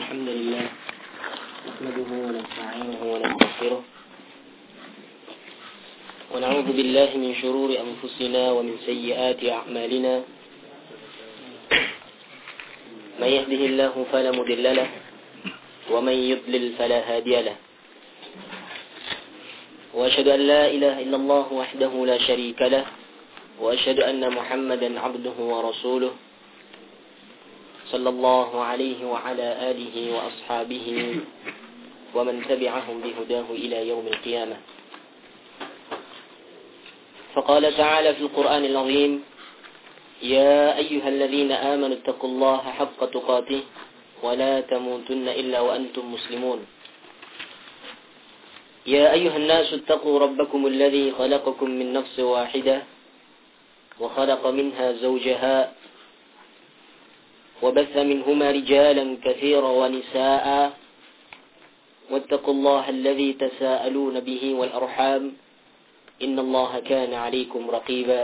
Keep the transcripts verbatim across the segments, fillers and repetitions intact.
الحمد لله نحمده ونستعينه ونستغفره ونعوذ بالله من شرور أنفسنا ومن سيئات أعمالنا من يهده الله فلا مضل له ومن يضلل فلا هادي له وأشهد أن لا إله إلا الله وحده لا شريك له وأشهد أن محمدا عبده ورسوله صلى الله عليه وعلى آله وأصحابه ومن تبعهم بهداه إلى يوم القيامة. فقال تعالى في القرآن العظيم: يا أيها الذين آمنوا اتقوا الله حق تقاته ولا تموتن إلا وأنتم مسلمون. يا أيها الناس اتقوا ربكم الذي خلقكم من نفس واحدة وخلق منها زوجها وبث منهما رجالا كثيرا ونساء واتقوا الله الذي تساءلون به والأرحام إن الله كان عليكم رقيبا.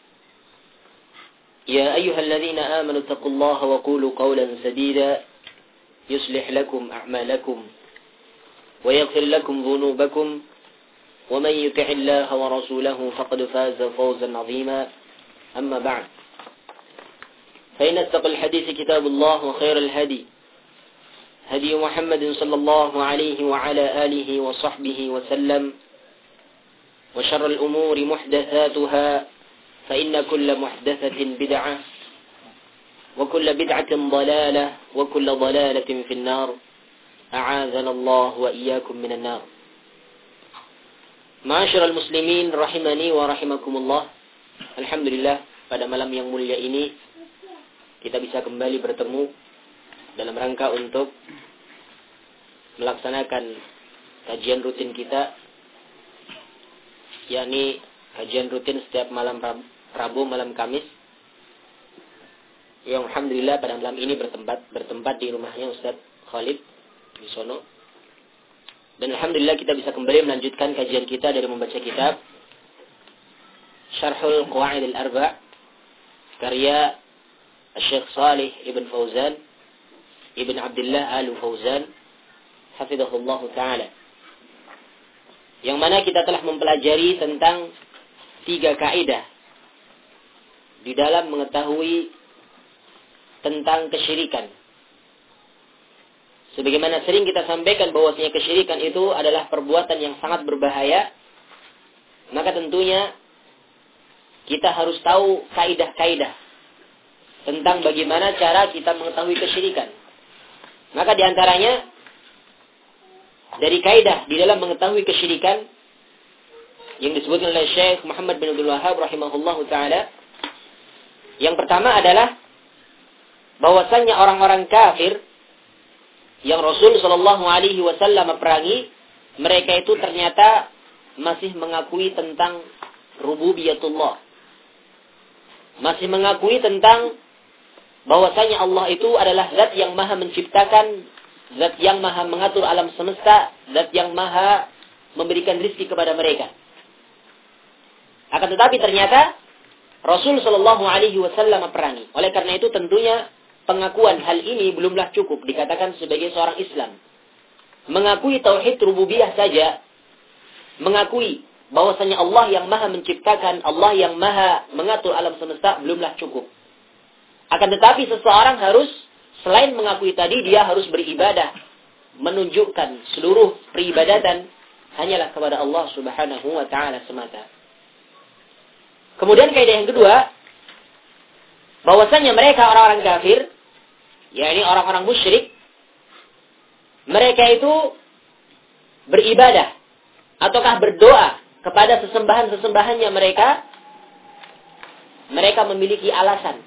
يا أيها الذين آمنوا اتقوا الله وقولوا قولا سديدا يصلح لكم أعمالكم ويغفر لكم ذنوبكم ومن يطع الله ورسوله فقد فاز فوزا عظيما. أما بعد، فإن أصدق الحديث كتاب الله وخير الهدي هدي محمد صلى الله عليه وعلى آله وصحبه وسلم وشر الأمور محدثاتها فإن كل محدثة بدعة وكل بدعة ضلالة وكل ضلالة في النار أعاذنا الله وإياكم من النار. Ma'asyiral muslimin rahimani wa rahimakumullah. Alhamdulillah, pada malam yang mulia ini kita bisa kembali bertemu dalam rangka untuk melaksanakan kajian rutin kita, yakni kajian rutin setiap malam Rabu, malam Kamis, yang alhamdulillah pada malam ini bertempat bertempat di rumahnya Ustaz Khalid di sono. Dan alhamdulillah kita bisa kembali melanjutkan kajian kita dari membaca kitab Syarhul Qawaid al-Arba' karya Syekh Salih Ibn Fauzan Ibn Abdullah Al-Fauzan hafizahullah ta'ala, yang mana kita telah mempelajari tentang tiga kaidah di dalam mengetahui tentang kesyirikan. Sebagaimana sering kita sampaikan bahwasanya kesyirikan itu adalah perbuatan yang sangat berbahaya, maka tentunya kita harus tahu kaidah-kaidah tentang bagaimana cara kita mengetahui kesyirikan. Maka diantaranya dari kaidah di dalam mengetahui kesyirikan yang disebutkan oleh Syekh Muhammad bin Abdul Wahhab rahimahullahu ta'ala, yang pertama adalah bahwasannya orang-orang kafir yang Rasul sallallahu alaihi wasallam meperangi, mereka itu ternyata masih mengakui tentang rububiyatullah, masih mengakui tentang bahwasanya Allah itu adalah zat yang maha menciptakan, zat yang maha mengatur alam semesta, zat yang maha memberikan rizki kepada mereka. Akan tetapi ternyata Rasul sallallahu alaihi wasallam meperangi. Oleh karena itu tentunya pengakuan hal ini belumlah cukup dikatakan sebagai seorang Islam. Mengakui tauhid rububiyah saja, mengakui bahwasanya Allah yang maha menciptakan, Allah yang maha mengatur alam semesta belumlah cukup. Akan tetapi seseorang harus, selain mengakui tadi, dia harus beribadah, menunjukkan seluruh peribadatan hanyalah kepada Allah subhanahu wa ta'ala semata. Kemudian kaidah yang kedua, bahwasanya mereka orang-orang kafir, yakni orang-orang musyrik, mereka itu beribadah ataukah berdoa kepada sesembahan-sesembahannya mereka, mereka memiliki alasan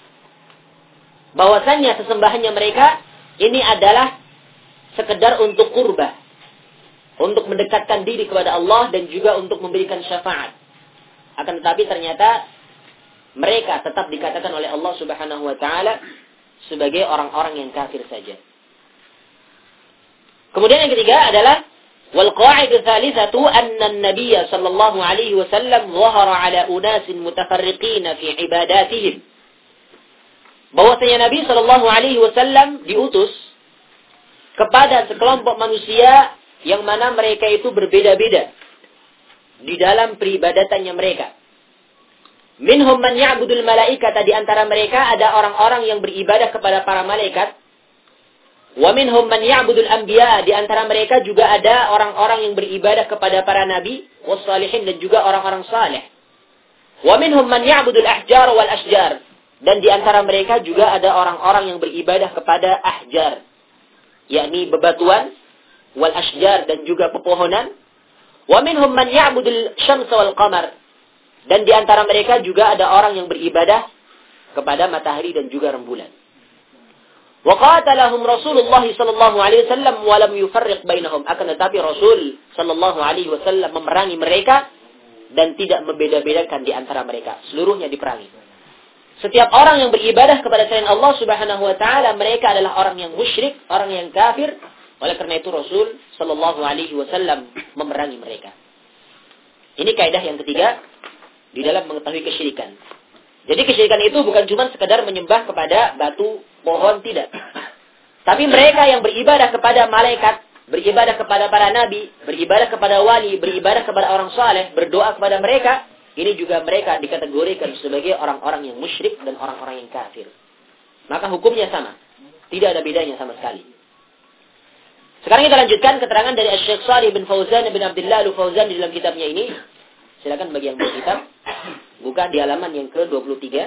bahwasanya sesembahannya mereka ini adalah sekedar untuk qurbah, untuk mendekatkan diri kepada Allah dan juga untuk memberikan syafaat. Akan tetapi ternyata mereka tetap dikatakan oleh Allah subhanahu wa ta'ala sebagai orang-orang yang kafir saja. Kemudian yang ketiga adalah wal qa'idah tsalitsatu anna an-nabiy sallallahu alaihi wasallam dhahara ala unasin mutafarriqin fi ibadatihim. Bahwasanya Nabi sallallahu alaihi wasallam diutus kepada sekelompok manusia yang mana mereka itu berbeda-beda di dalam peribadatannya mereka. Minhum man ya'budul malaikata, di antara mereka ada orang-orang yang beribadah kepada para malaikat. Wa minhum man ya'budul anbiya, di antara mereka juga ada orang-orang yang beribadah kepada para nabi, wassalihin, dan juga orang-orang saleh. Wa minhum man ya'budul ahjar wal ashjar, dan di antara mereka juga ada orang-orang yang beribadah kepada ahjar, yakni bebatuan, wal ashjar, dan juga pepohonan. Wa minhum man ya'budul syamsa wal qamar, dan di antara mereka juga ada orang yang beribadah kepada matahari dan juga rembulan. Wa qatalahum Rasulullah sallallahu alaihi wasallam wa lam yufarriq bainahum, akan tetapi Rasul sallallahu alaihi wasallam memerangi mereka dan tidak membeda-bedakan di antara mereka. Seluruhnya diperangi. Setiap orang yang beribadah kepada selain Allah Subhanahu wa taala, mereka adalah orang yang musyrik, orang yang kafir. Oleh karena itu Rasul sallallahu alaihi wasallam memerangi mereka. Ini kaidah yang ketiga di dalam mengetahui kesyirikan. Jadi kesyirikan itu bukan cuma sekedar menyembah kepada batu, pohon, tidak. Tapi mereka yang beribadah kepada malaikat, beribadah kepada para nabi, beribadah kepada wali, beribadah kepada orang saleh, berdoa kepada mereka, ini juga mereka dikategorikan sebagai orang-orang yang musyrik dan orang-orang yang kafir. Maka hukumnya sama. Tidak ada bedanya sama sekali. Sekarang kita lanjutkan keterangan dari Syekh Shalih bin Fauzan bin Abdullah Al-Fauzan di dalam kitabnya ini. Silakan bagi yang bawa kitab, buka di halaman yang ke dua puluh tiga.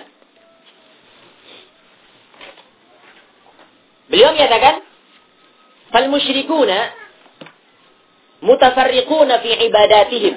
Beliau menyatakan, "Fal musyrikuna mutafarriquna fi ibadatihim."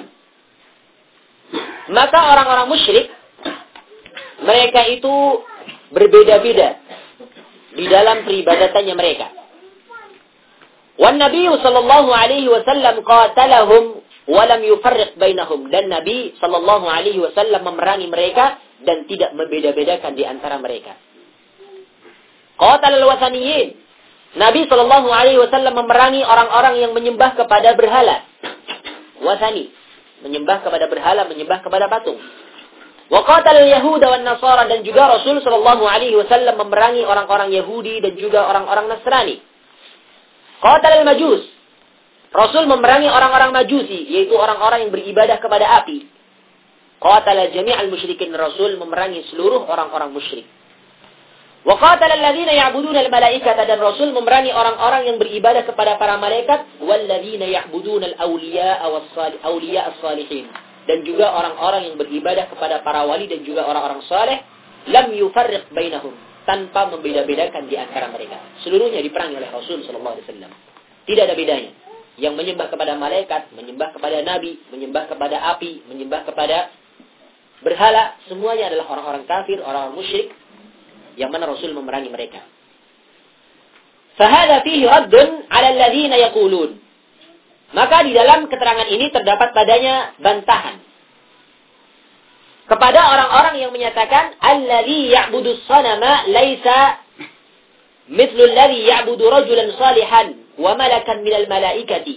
Maka orang-orang musyrik, mereka itu berbeda-beda di dalam peribadatannya mereka. Wan Nabi sallallahu alaihi wasallam qatalahum wa lam yufarriq bainahum, dan Nabi sallallahu alaihi wasallam memerangi mereka dan tidak membeda-bedakan di antara mereka. Qatal al-wathaniyin, Nabi sallallahu alaihi wasallam memerangi orang-orang yang menyembah kepada berhala. Wathani, menyembah kepada berhala, menyembah kepada patung. Wa qatal al-yahuda wan nasara, dan juga Rasul sallallahu alaihi wasallam memerangi orang-orang Yahudi dan juga orang-orang Nasrani. Qatal al-majus, Rasul memerangi orang-orang Majusi, yaitu orang-orang yang beribadah kepada api. Qatala jami'al musyrikin, Rasul memerangi seluruh orang-orang musyrik. Wa qatala alladziina ya'buduna al-malaikata, dan Rasul memerangi orang-orang yang beribadah kepada para malaikat, walladziina ya'buduna al-awliya'a was-salih awliya as-salihin, dan juga orang-orang yang beribadah kepada para wali dan juga orang-orang saleh, lam yufarriq bainahum, tanpa membeda-bedakan di antara mereka. Seluruhnya diperangi oleh Rasul sallallahu alaihi wasallam. Tidak ada bedanya. Yang menyembah kepada malaikat, menyembah kepada nabi, menyembah kepada api, menyembah kepada berhala, semuanya adalah orang-orang kafir, orang-orang musyrik, yang mana Rasul memerangi mereka. Fahada fihi raddun 'ala alladziina yaqulun. Maka di dalam keterangan ini terdapat padanya bantahan kepada orang-orang yang menyatakan alladzi ya'budu as-sanama laisa mithlu alladzi ya'budu rajulan salihan wa malakan minal malaikati.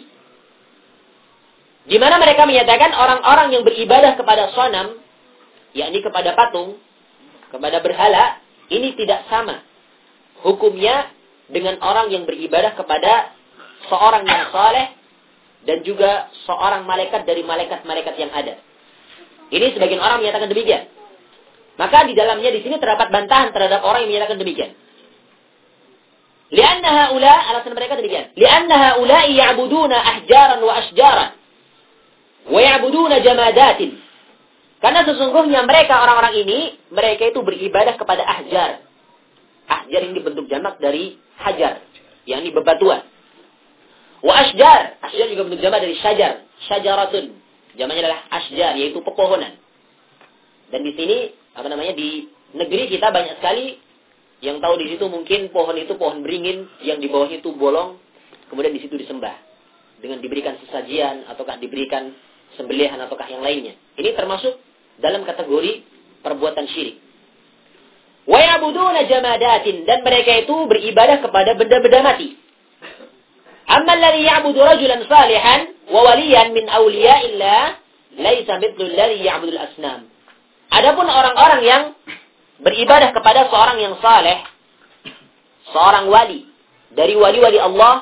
Di mana mereka menyatakan orang-orang yang beribadah kepada sanam, yakni kepada patung, kepada berhala, ini tidak sama hukumnya dengan orang yang beribadah kepada seorang yang saleh dan juga seorang malaikat dari malaikat-malaikat yang ada. Ini sebagian orang menyatakan demikian. Maka di dalamnya di sini terdapat bantahan terhadap orang yang menyatakan demikian. Lianna haula, alasan mereka demikian. Lianna haula ya'buduna ahjaran wa asjaran wa ya'buduna jamadatin. Karena sesungguhnya mereka orang-orang ini, mereka itu beribadah kepada ahjar. Ahjar ini bentuk jamak dari hajar, yakni bebatuan. Wa asjar, asjar juga bentuk jamak dari syajar, syajaratun. Jamaknya adalah asjar, yaitu pepohonan. Dan di sini, apa namanya, di negeri kita banyak sekali yang tahu di situ mungkin pohon itu pohon beringin, yang di bawahnya itu bolong, kemudian di situ disembah dengan diberikan sesajian ataukah diberikan sembelihan ataukah yang lainnya. Ini termasuk dalam kategori perbuatan syirik. Wa ya'buduna jamadatin, dan mereka itu beribadah kepada benda-benda mati. Amma alladhi ya'budu rajulan salihan wa waliyan min awliya'illah laisa mithlu alladhi ya'budu al-asnam. Adapun orang-orang yang beribadah kepada seorang yang saleh, seorang wali dari wali-wali Allah,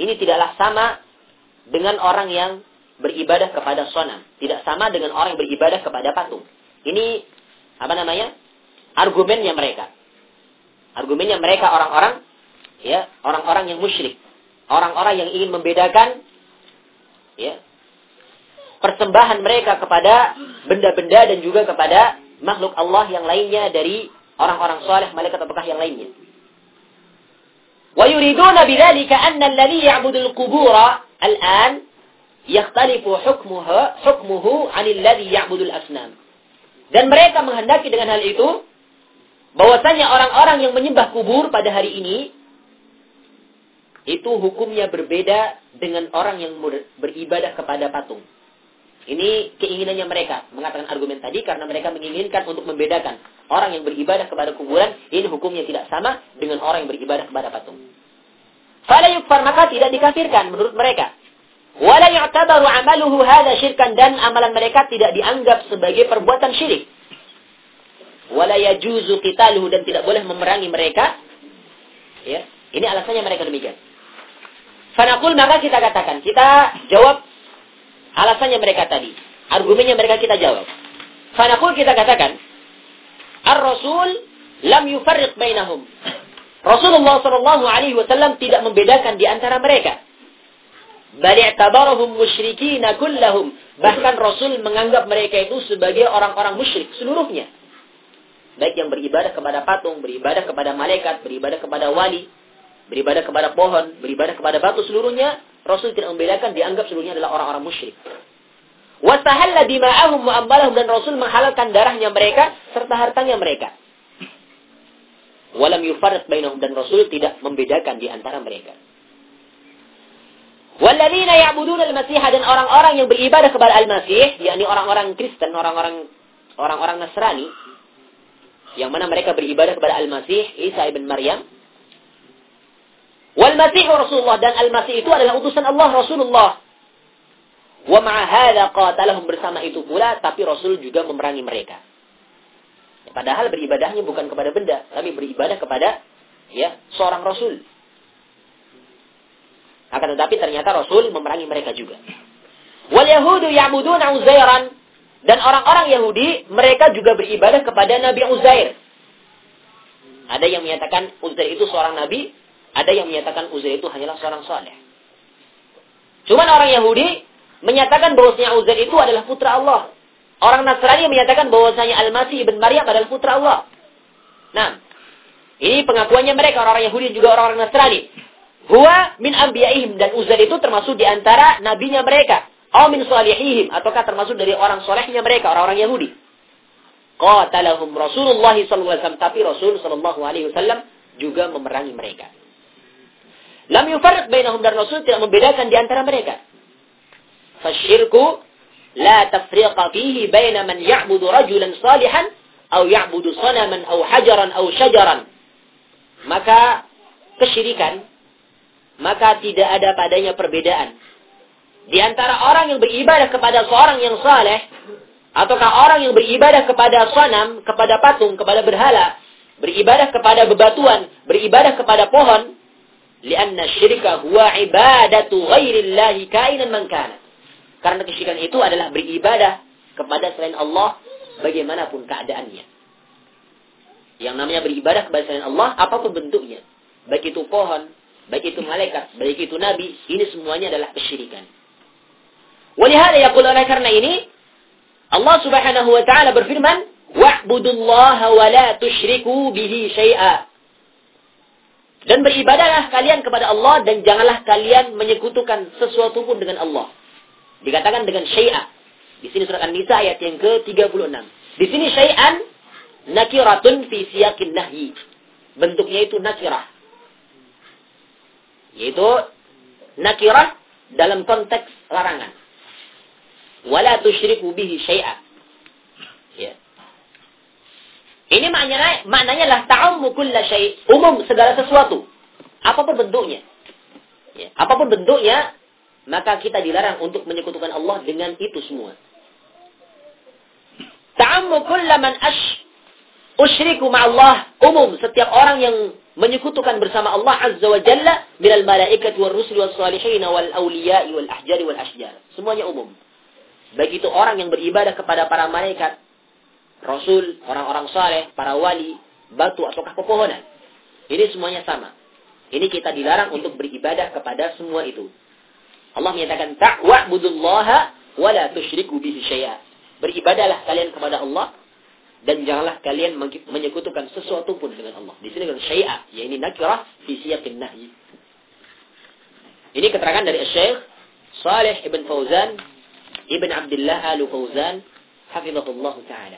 ini tidaklah sama dengan orang yang beribadah kepada sonam. Tidak sama dengan orang yang beribadah kepada patung. Ini, apa namanya? Argumennya mereka. Argumennya mereka orang-orang, ya, orang-orang yang musyrik. Orang-orang yang ingin membedakan, ya, persembahan mereka kepada benda-benda dan juga kepada makhluk Allah yang lainnya dari orang-orang saleh, malaikat ataukah yang lainnya. Wa yuriduna bidzalika anna alladhi ya'budu al-qubura al-an yakhtalifu hukmuhu hukmuhu 'anil ladzi ya'budu al-asnam. Dan mereka menghendaki dengan hal itu bahwasanya orang-orang yang menyembah kubur pada hari ini itu hukumnya berbeda dengan orang yang beribadah kepada patung. Ini keinginannya mereka mengatakan argumen tadi karena mereka menginginkan untuk membedakan orang yang beribadah kepada kuburan ini hukumnya tidak sama dengan orang yang beribadah kepada patung. Fala yukfar, maka tidak dikafirkan menurut mereka. Wala yu'tabaru 'amaluhu hadza syirkan, dan amalan mereka tidak dianggap sebagai perbuatan syirik. Wala yajuzu qitaluhu, dan tidak boleh memerangi mereka. Ya, ini alasannya mereka demikian. Fanaqul, maka kita katakan, kita jawab alasannya mereka tadi. Argumennya mereka kita jawab. Fanaqul, kita katakan, Ar-Rasul lam yufarriq bainahum. Rasulullah sallallahu alaihi wasallam tidak membedakan di antara mereka. Bal i'tabarahum musyrikin kullahum. Bahkan Rasul menganggap mereka itu sebagai orang-orang musyrik seluruhnya. Baik yang beribadah kepada patung, beribadah kepada malaikat, beribadah kepada wali, beribadah kepada pohon, beribadah kepada batu, seluruhnya Rasul tidak membedakan, dianggap seluruhnya adalah orang-orang musyrik. Wastahalla dima'ahum wa amwalahum, dan Rasul menghalalkan darahnya mereka serta hartanya mereka. Walam yufarriq bainahum, dan Rasul tidak membedakan di antara mereka. Walladzina ya'buduna al-Masih, dan orang-orang yang beribadah kepada Al-Masih, yakni orang-orang Kristen, orang-orang orang-orang Nasrani, yang mana mereka beribadah kepada Al-Masih, Isa ibn Maryam. Wal Masih Rasulullah, dan Al-Masih itu adalah utusan Allah, Rasulullah. Wa ma'a hadza qatalahum, bersama itu pula tapi Rasul juga memerangi mereka. Padahal beribadahnya bukan kepada benda, tapi beribadah kepada ya seorang Rasul. Akan tetapi ternyata Rasul memerangi mereka juga. Wal Yahudu ya'buduna Uzairan, dan orang-orang Yahudi mereka juga beribadah kepada Nabi Uzair. Ada yang menyatakan Uzair itu seorang nabi, ada yang menyatakan Uzair itu hanyalah seorang saleh. Cuman orang Yahudi menyatakan bahwasanya Uzair itu adalah putra Allah. Orang Nasrani menyatakan bahwasanya Al-Masih ibn Maryam adalah putra Allah. Nah, ini pengakuannya mereka, orang-orang Yahudi juga orang-orang Nasrani. Huwa min anbiya'ihim, dan Uzair itu termasuk di antara nabinya mereka. Aw min salihihim, ataukah termasuk dari orang solehnya mereka, orang-orang Yahudi. Qatalahum Rasulullah sallallahu alaihi wasallam, tapi Rasul sallallahu alaihi wasallam juga memerangi mereka. Lam yufarriq bainahum, dan Rasul tidak membedakan di antara mereka. Fasyirku la tafriqa fihi baina man ya'budu rajulan salihan aw ya'budu sanaman aw hajaran aw syajaran. Maka kesyirikan, maka tidak ada padanya perbedaan di antara orang yang beribadah kepada seorang yang saleh ataukah orang yang beribadah kepada sanam, kepada patung, kepada berhala, beribadah kepada bebatuan, beribadah kepada pohon. Lianna syirka huwa ibadatu ghairillahi kainan man kana. Karena kesyirikan itu adalah beribadah kepada selain Allah bagaimanapun keadaannya. Yang namanya beribadah kepada selain Allah apapun bentuknya, baik itu pohon, baik itu malaikat, baik itu nabi, ini semuanya adalah kesyirikan. Walihada yaqul, oleh karena ini Allah Subhanahu wa taala berfirman, "Wa'budullaha wa la tusyriku bihi syai'a." Dan beribadahlah kalian kepada Allah dan janganlah kalian menyekutukan sesuatu pun dengan Allah. Dikatakan dengan syai'a. Di sini surat An-Nisa ayat yang ke tiga puluh enam. Di sini syai'an nakiratun fi siyaqin nahyi. Bentuknya itu nakirah. Yaitu nakirah dalam konteks larangan. Wala tusyriku bihi syai'a. Ya. Ini maknanya maknanya adalah ta'ammu kulla syai', umum segala sesuatu. Apapun bentuknya. Ya. Apapun bentuknya, maka kita dilarang untuk menyekutukan Allah dengan itu semua. Ta'ammu kulla man ash Usyriku ma'allah umum. Setiap orang yang menyekutukan bersama Allah Azza wa Jalla minal malaikat wal rusul wal salihin wal awliya wal ahjari wal ashjar. Semuanya umum. Baik itu orang yang beribadah kepada para malaikat, rasul, orang-orang saleh, para wali, batu ataukah pepohonan. Ini semuanya sama. Ini kita dilarang untuk beribadah kepada semua itu. Allah menyatakan ta'wa'budullaha wa la tusyriku bihi syai'a. Beribadahlah kalian kepada Allah dan janganlah kalian menyekutukan sesuatu pun dengan Allah. Di sini dengan syai'a, yaitu nakirah fi siyaqin nahyi. Ini keterangan dari Syekh Shalih Ibn Fauzan Ibn Abdullah Al Fauzan hafizahullah taala.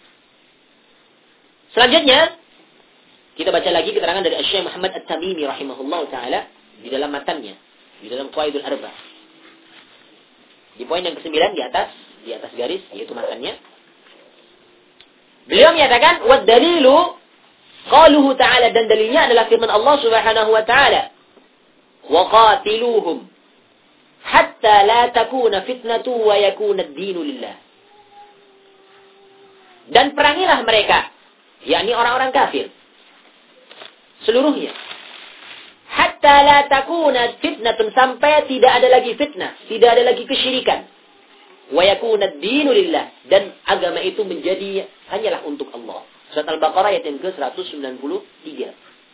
Selanjutnya kita baca lagi keterangan dari Syekh Muhammad At-Tamimi rahimahullah taala di dalam matannya, di dalam Qawaidul Arba. Di poin yang kesembilan di atas, di atas garis yaitu matannya. Beliau menyatakan wad dalilu qaluhu ta'ala, dan dalilnya adalah firman Allah Subhanahu wa taala, wa qatiluhum hatta la takuna fitnatu wa yakuna ad-dinu lillah. Dan perangilah mereka, yakni orang-orang kafir seluruhnya. Hatta la takuna fitnatun, sampai tidak ada lagi fitnah, tidak ada lagi kesyirikan. Wa yakuna ad-dinu lillah, dan agama itu menjadi hanyalah untuk Allah. Surat Al-Baqarah ayat yang ke seratus sembilan puluh tiga.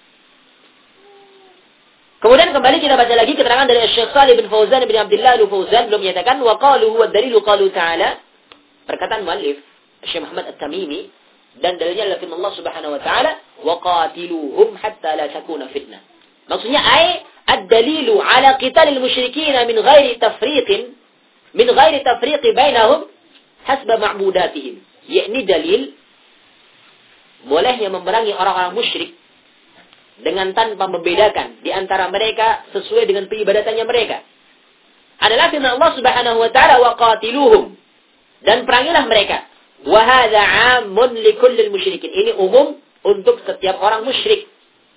Kemudian kembali kita baca lagi keterangan dari Syekh Shalih bin Fauzan bin Abdullah Al-Fauzan, belum menyatakan wa qalu huwa ad-dalilu qalu ta'ala, perkataan muallif Syekh Muhammad At-Tamimi, dan dalilnya adalah firman Allah Subhanahu wa taala wa qatiluhum hatta la takuna fitnah. Maksudnya ay ad-dalilu ala qitalil musyrikin min ghairi tafriqin min ghairi tafriqi bainahum hasba ma'budatihim. Yakni dalil bolehnya memerangi orang-orang musyrik dengan tanpa membedakan di antara mereka sesuai dengan peribadatannya mereka. Adalah firman Allah Subhanahu wa taala wa qatiluhum, dan perangilah mereka. Wa hadza 'amun li kullil musyrikin. Ini umum untuk setiap orang musyrik.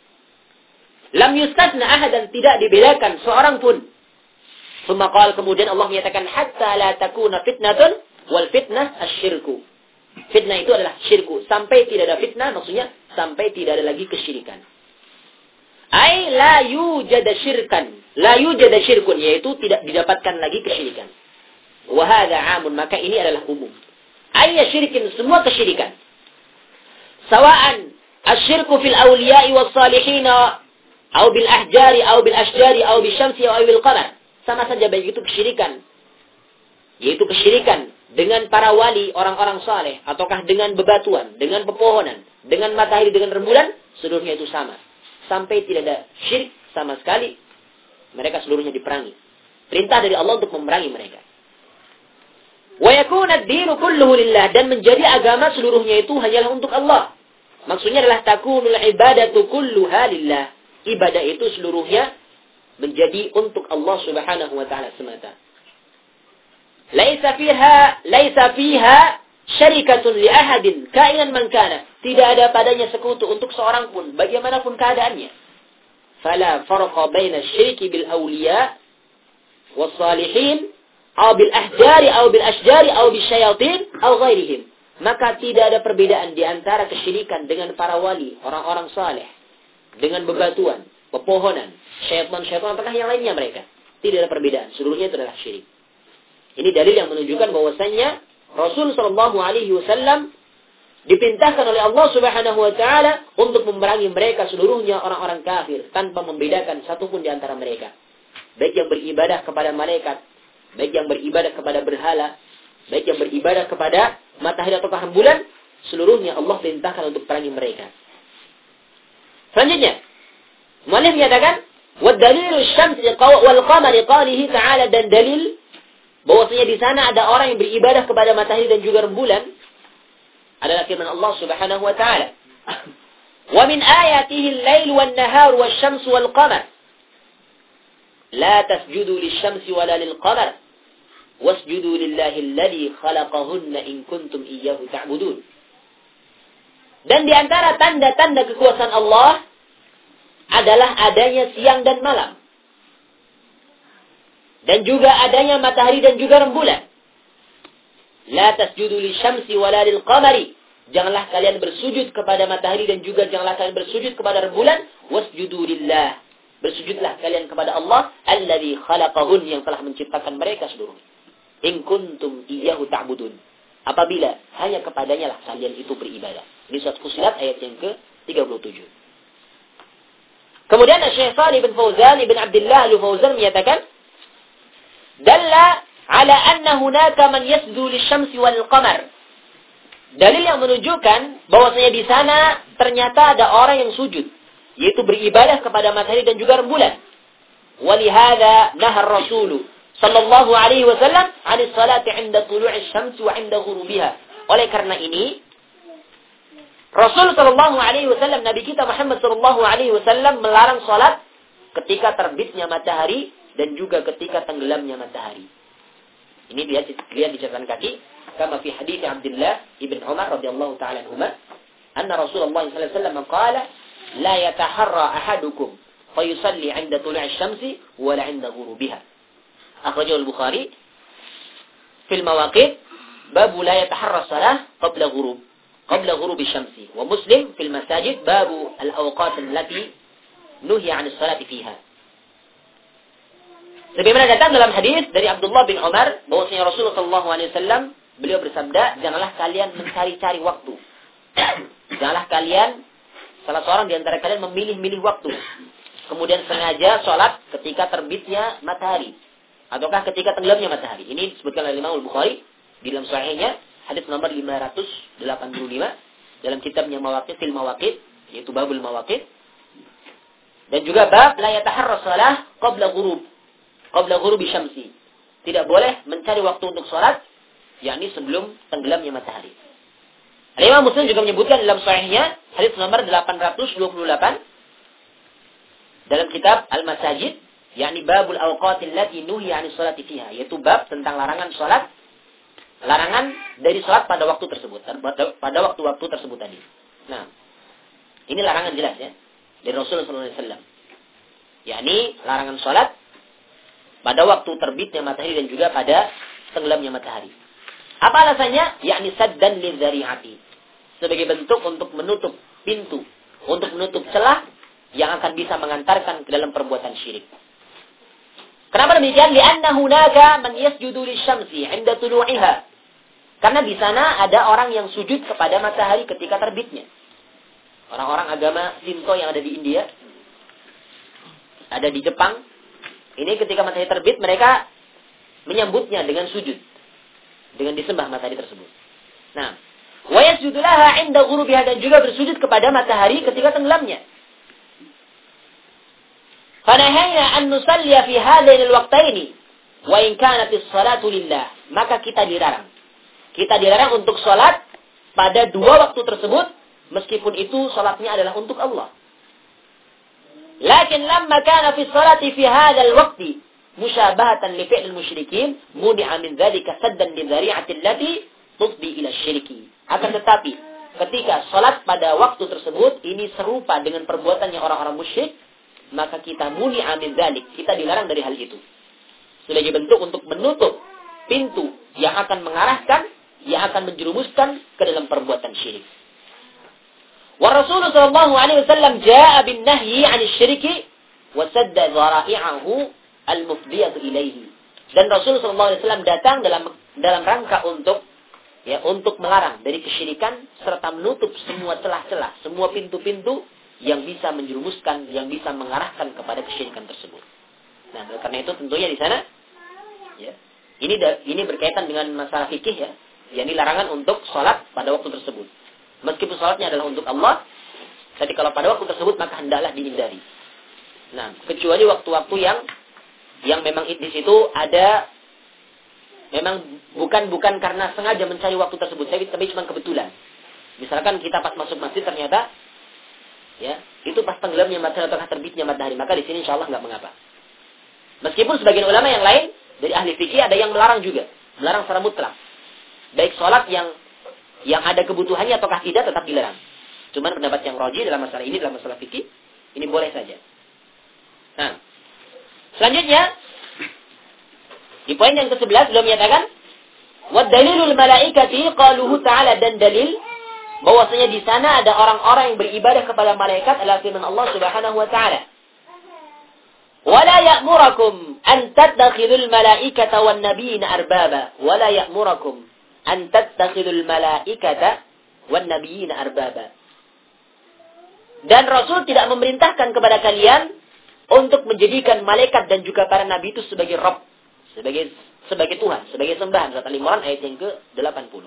Lam yustasna ahadan, tidak dibedakan seorang pun. Summa qala, kemudian Allah menyatakan hatta la takuna fitnatun wal fitnah asyirku. Fitnah itu adalah syirku. Sampai tidak ada fitnah, maksudnya sampai tidak ada lagi kesyirikan. Ai la yujada syirkan, la yujada syirkun, yaitu tidak didapatkan lagi kesyirikan. Wa hadza 'amun, maka ini adalah umum. Ai syirikin, semua kesyirikan. Sawa'an asyirku fil awliya'i was salihin atau bil ahjari atau bil ashjari atau bil syamsi atau bil qamar. Sama saja, baik itu kesyirikan, yaitu kesyirikan dengan para wali, orang-orang saleh, ataukah dengan bebatuan, dengan pepohonan, dengan matahari, dengan rembulan, seluruhnya itu sama. Sampai tidak ada syirik sama sekali, mereka seluruhnya diperangi. Perintah dari Allah untuk memerangi mereka. Wa yakuna ad-dinu kulluhu lillah, dan menjadi agama seluruhnya itu hanyalah untuk Allah. Maksudnya adalah takunul ibadatu kulluha lillah. Ibadah itu seluruhnya menjadi untuk Allah Subhanahu wa taala semata. Laisa fiha laisa fiha syarikatun li ahadin kainan man kana. Tidak ada padanya sekutu untuk seorang pun bagaimanapun keadaannya. Fala farqa baina syirki bil awliya was salihin aw bil ahjari aw bil ashjari aw bil syayatin aw ghairihim. Maka tidak ada perbedaan di antara kesyirikan dengan para wali, orang-orang saleh, dengan bebatuan, pepohonan, syaitan-syaitan, apakah yang lainnya mereka. Tidak ada perbedaan. Seluruhnya itu adalah syirik. Ini dalil yang menunjukkan bahwasannya Rasul sallallahu alaihi wasallam diperintahkan oleh Allah Subhanahu wa taala untuk memerangi mereka seluruhnya, orang-orang kafir, tanpa membedakan satupun di antara mereka. Baik yang beribadah kepada malaikat, baik yang beribadah kepada berhala, baik yang beribadah kepada matahari atau rembulan, seluruhnya Allah perintahkan untuk perangi mereka. Selanjutnya, muallif menyatakan wa dalilu syamsi wal qamari qalihi ta'ala, dan dalil bahwasanya di sana ada orang yang beribadah kepada matahari dan juga rembulan adalah firman Allah Subhanahu wa taala. Wa min ayatihi al-lail wan-nahar wasyamsu wal-qamar. La tasjudu lisyamsi wala lil-qamar wasjudu lillahi alladhi khalaqahunna in kuntum iyyahu ta'budun. Dan di antara tanda-tanda kekuasaan Allah adalah adanya siang dan malam. Dan juga adanya matahari dan juga rembulan. La tasjudu lisyamsi wala lil-qamari. Janganlah kalian bersujud kepada matahari dan juga janganlah kalian bersujud kepada rembulan. Wasjudu lillah. Bersujudlah kalian kepada Allah alladzi khalaqahun, yang telah menciptakan mereka seluruhnya. In kuntum iyyahu ta'budun. Apabila hanya kepadanya lah kalian itu beribadah. Ini surat Fussilat ayat yang ke tiga puluh tujuh. Kemudian Syekh Shalih bin Fauzan ibn Abdullah Al-Fauzan menyatakan, dalla ala anna hunaka man yasjudu lisyamsi wal qamar. Dalil yang menunjukkan bahwasanya di sana ternyata ada orang yang sujud, yaitu beribadah kepada matahari dan juga rembulan. Walihada nahar Rasul sallallahu alaihi wasallam 'anis salati 'inda tulu'i syamsi wa 'inda ghurubiha. Oleh karena ini Rasul sallallahu alaihi wasallam, Nabi kita Muhammad sallallahu alaihi wasallam melarang salat ketika terbitnya matahari dan juga ketika tenggelamnya matahari. Ini dia lihat di catatan kaki, kama fi hadits Abdullah ibn Umar radhiyallahu ta'ala anhuma, anna Rasulullah sallallahu alaihi wasallam qala la yataharra ahadukum fayusalli 'inda tulu'i syamsi wa la 'inda ghurubiha. Akhrajahu al-Bukhari fil mawaqit bab la yataharra salah qabla ghurub qabla ghurub asy-syamsi, wa Muslim fil masajid bab al-awqat allati nuhiya 'an as-salati fiha. Sebagaimana datang dalam hadis dari Abdullah bin Umar bahwasanya Rasulullah sallallahu alaihi wasallam beliau bersabda, janganlah kalian mencari-cari waktu. Janganlah kalian, salah seorang di antara kalian memilih-milih waktu, kemudian sengaja sholat ketika terbitnya matahari ataukah ketika tenggelamnya matahari. Ini disebutkan oleh Imam Al-Bukhari di dalam sahihnya, hadis nomor lima ratus delapan puluh lima dalam kitabnya Mawaqit fil Mawaqit, yaitu Babul Mawaqit. Dan juga bab la yataharra shalah qabla ghurub qabla ghurubi syamsi. Tidak boleh mencari waktu untuk salat yakni sebelum tenggelamnya matahari. Imam Muslim juga menyebutkan dalam sahihnya hadis nomor delapan ratus dua puluh delapan dalam kitab Al-Masajid, yakni babul awqatil lati nuhiya 'anis salati fiha, yaitu bab tentang larangan salat, larangan dari salat pada waktu tersebut, pada waktu-waktu tersebut tadi. Nah, ini larangan jelas ya dari Rasulullah sallallahu alaihi wasallam. Yakni larangan salat pada waktu terbitnya matahari dan juga pada tenggelamnya matahari. Apa alasannya? Yakni saddan lidzari'ati. Sebagai bentuk untuk menutup pintu, untuk menutup celah yang akan bisa mengantarkan ke dalam perbuatan syirik. Kenapa demikian? Li'anna hunaka man yasjudu lisyamsi 'inda tulu'iha. Karena di sana ada orang yang sujud kepada matahari ketika terbitnya. Orang-orang agama Shinto yang ada di India, ada di Jepang, ini ketika matahari terbit mereka menyambutnya dengan sujud, dengan disembah matahari tersebut. Nah, wa yasjudu laha 'inda ghurubiha, dan juga bersujud kepada matahari ketika tenggelamnya. Fanahayna an nusalliya fi hadaini al-waqtaini wa in kanat as-salatu lillah. Maka kita dilarang. Kita dilarang untuk salat pada dua waktu tersebut meskipun itu salatnya adalah untuk Allah. Lakin lamma kana fi salati fi hadzal waqti musyabahatan li fi'l al-musyrikin muni'a min dzalika saddan li dzari'ati allati tufdi ila syirki. Akan tetapi ketika salat pada waktu tersebut ini serupa dengan perbuatannya orang-orang musyrik, maka kita muni'a min dzalik, kita dilarang dari hal itu. Sebagai bentuk untuk menutup pintu yang akan mengarahkan, yang akan menjerumuskan ke dalam perbuatan syirik. Wa Rasulullah sallallahu alaihi wasallam jaa'a bin nahyi 'anil syirki wa sadda dhara'i'ahu al-mufdiyatu ilaihi. Dan Rasulullah sallallahu alaihi wasallam datang dalam dalam rangka untuk ya untuk melarang dari kesyirikan serta menutup semua celah-celah, semua pintu-pintu yang bisa menjerumuskan, yang bisa mengarahkan kepada kesyirikan tersebut. Nah, karena itu tentunya di sana, ya, ini ini berkaitan dengan masalah fikih ya, yakni larangan untuk sholat pada waktu tersebut. Meskipun sholatnya adalah untuk Allah, tapi kalau pada waktu tersebut maka hendaklah dihindari. Nah, kecuali waktu-waktu yang yang memang di situ ada, memang bukan bukan karena sengaja mencari waktu tersebut, tapi, tapi cuma kebetulan. Misalkan kita pas masuk masjid ternyata ya, itu pas tenggelamnya matahari atau terbitnya matahari, maka di sini insyaallah nggak mengapa. Meskipun sebagian ulama yang lain dari ahli fikih ada yang melarang juga, melarang secara mutlak. Baik sholat yang yang ada kebutuhannya ataukah tidak tetap dilarang. Cuman pendapat yang rajih dalam masalah ini, dalam masalah fikih, ini boleh saja. Nah, selanjutnya di poin yang kesebelas beliau menyatakan wa dalilul malaikati qaluhu ta'ala, dan dalil bahwasanya di sana ada orang-orang yang beribadah kepada malaikat adalah firman Allah Subhanahu wa taala. وَلَا يَأْمُرَكُمْ أَنْ تَتَّخِذُوا الْمَلَائِكَةَ وَالنَّبِيِّينَ أَرْبَابًا وَلَا يَأْمُرَكُمْ أَنْ تَتَّخِذُوا الْمَلَائِكَةَ وَالنَّبِيِّينَ أَرْبَابًا. Dan Rasul tidak memerintahkan kepada kalian untuk menjadikan malaikat dan juga para nabi itu sebagai Rabb, sebagai sebagai Tuhan, sebagai sembahan. Surat Al-Imran ayat yang ke delapan puluh.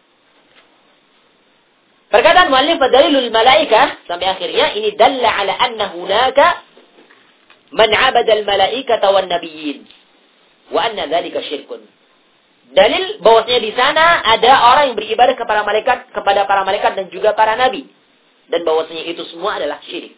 Perkataan muallif dalilul malaikah sampai akhirnya ini dalla ala anna hunaka man 'abada al-malaikata wan nabiyyin wa anna dzalika syirkun. Dalil bahwasanya di sana ada orang yang beribadah kepada malaikat, kepada para malaikat dan juga para nabi, dan bahwasanya itu semua adalah syirik.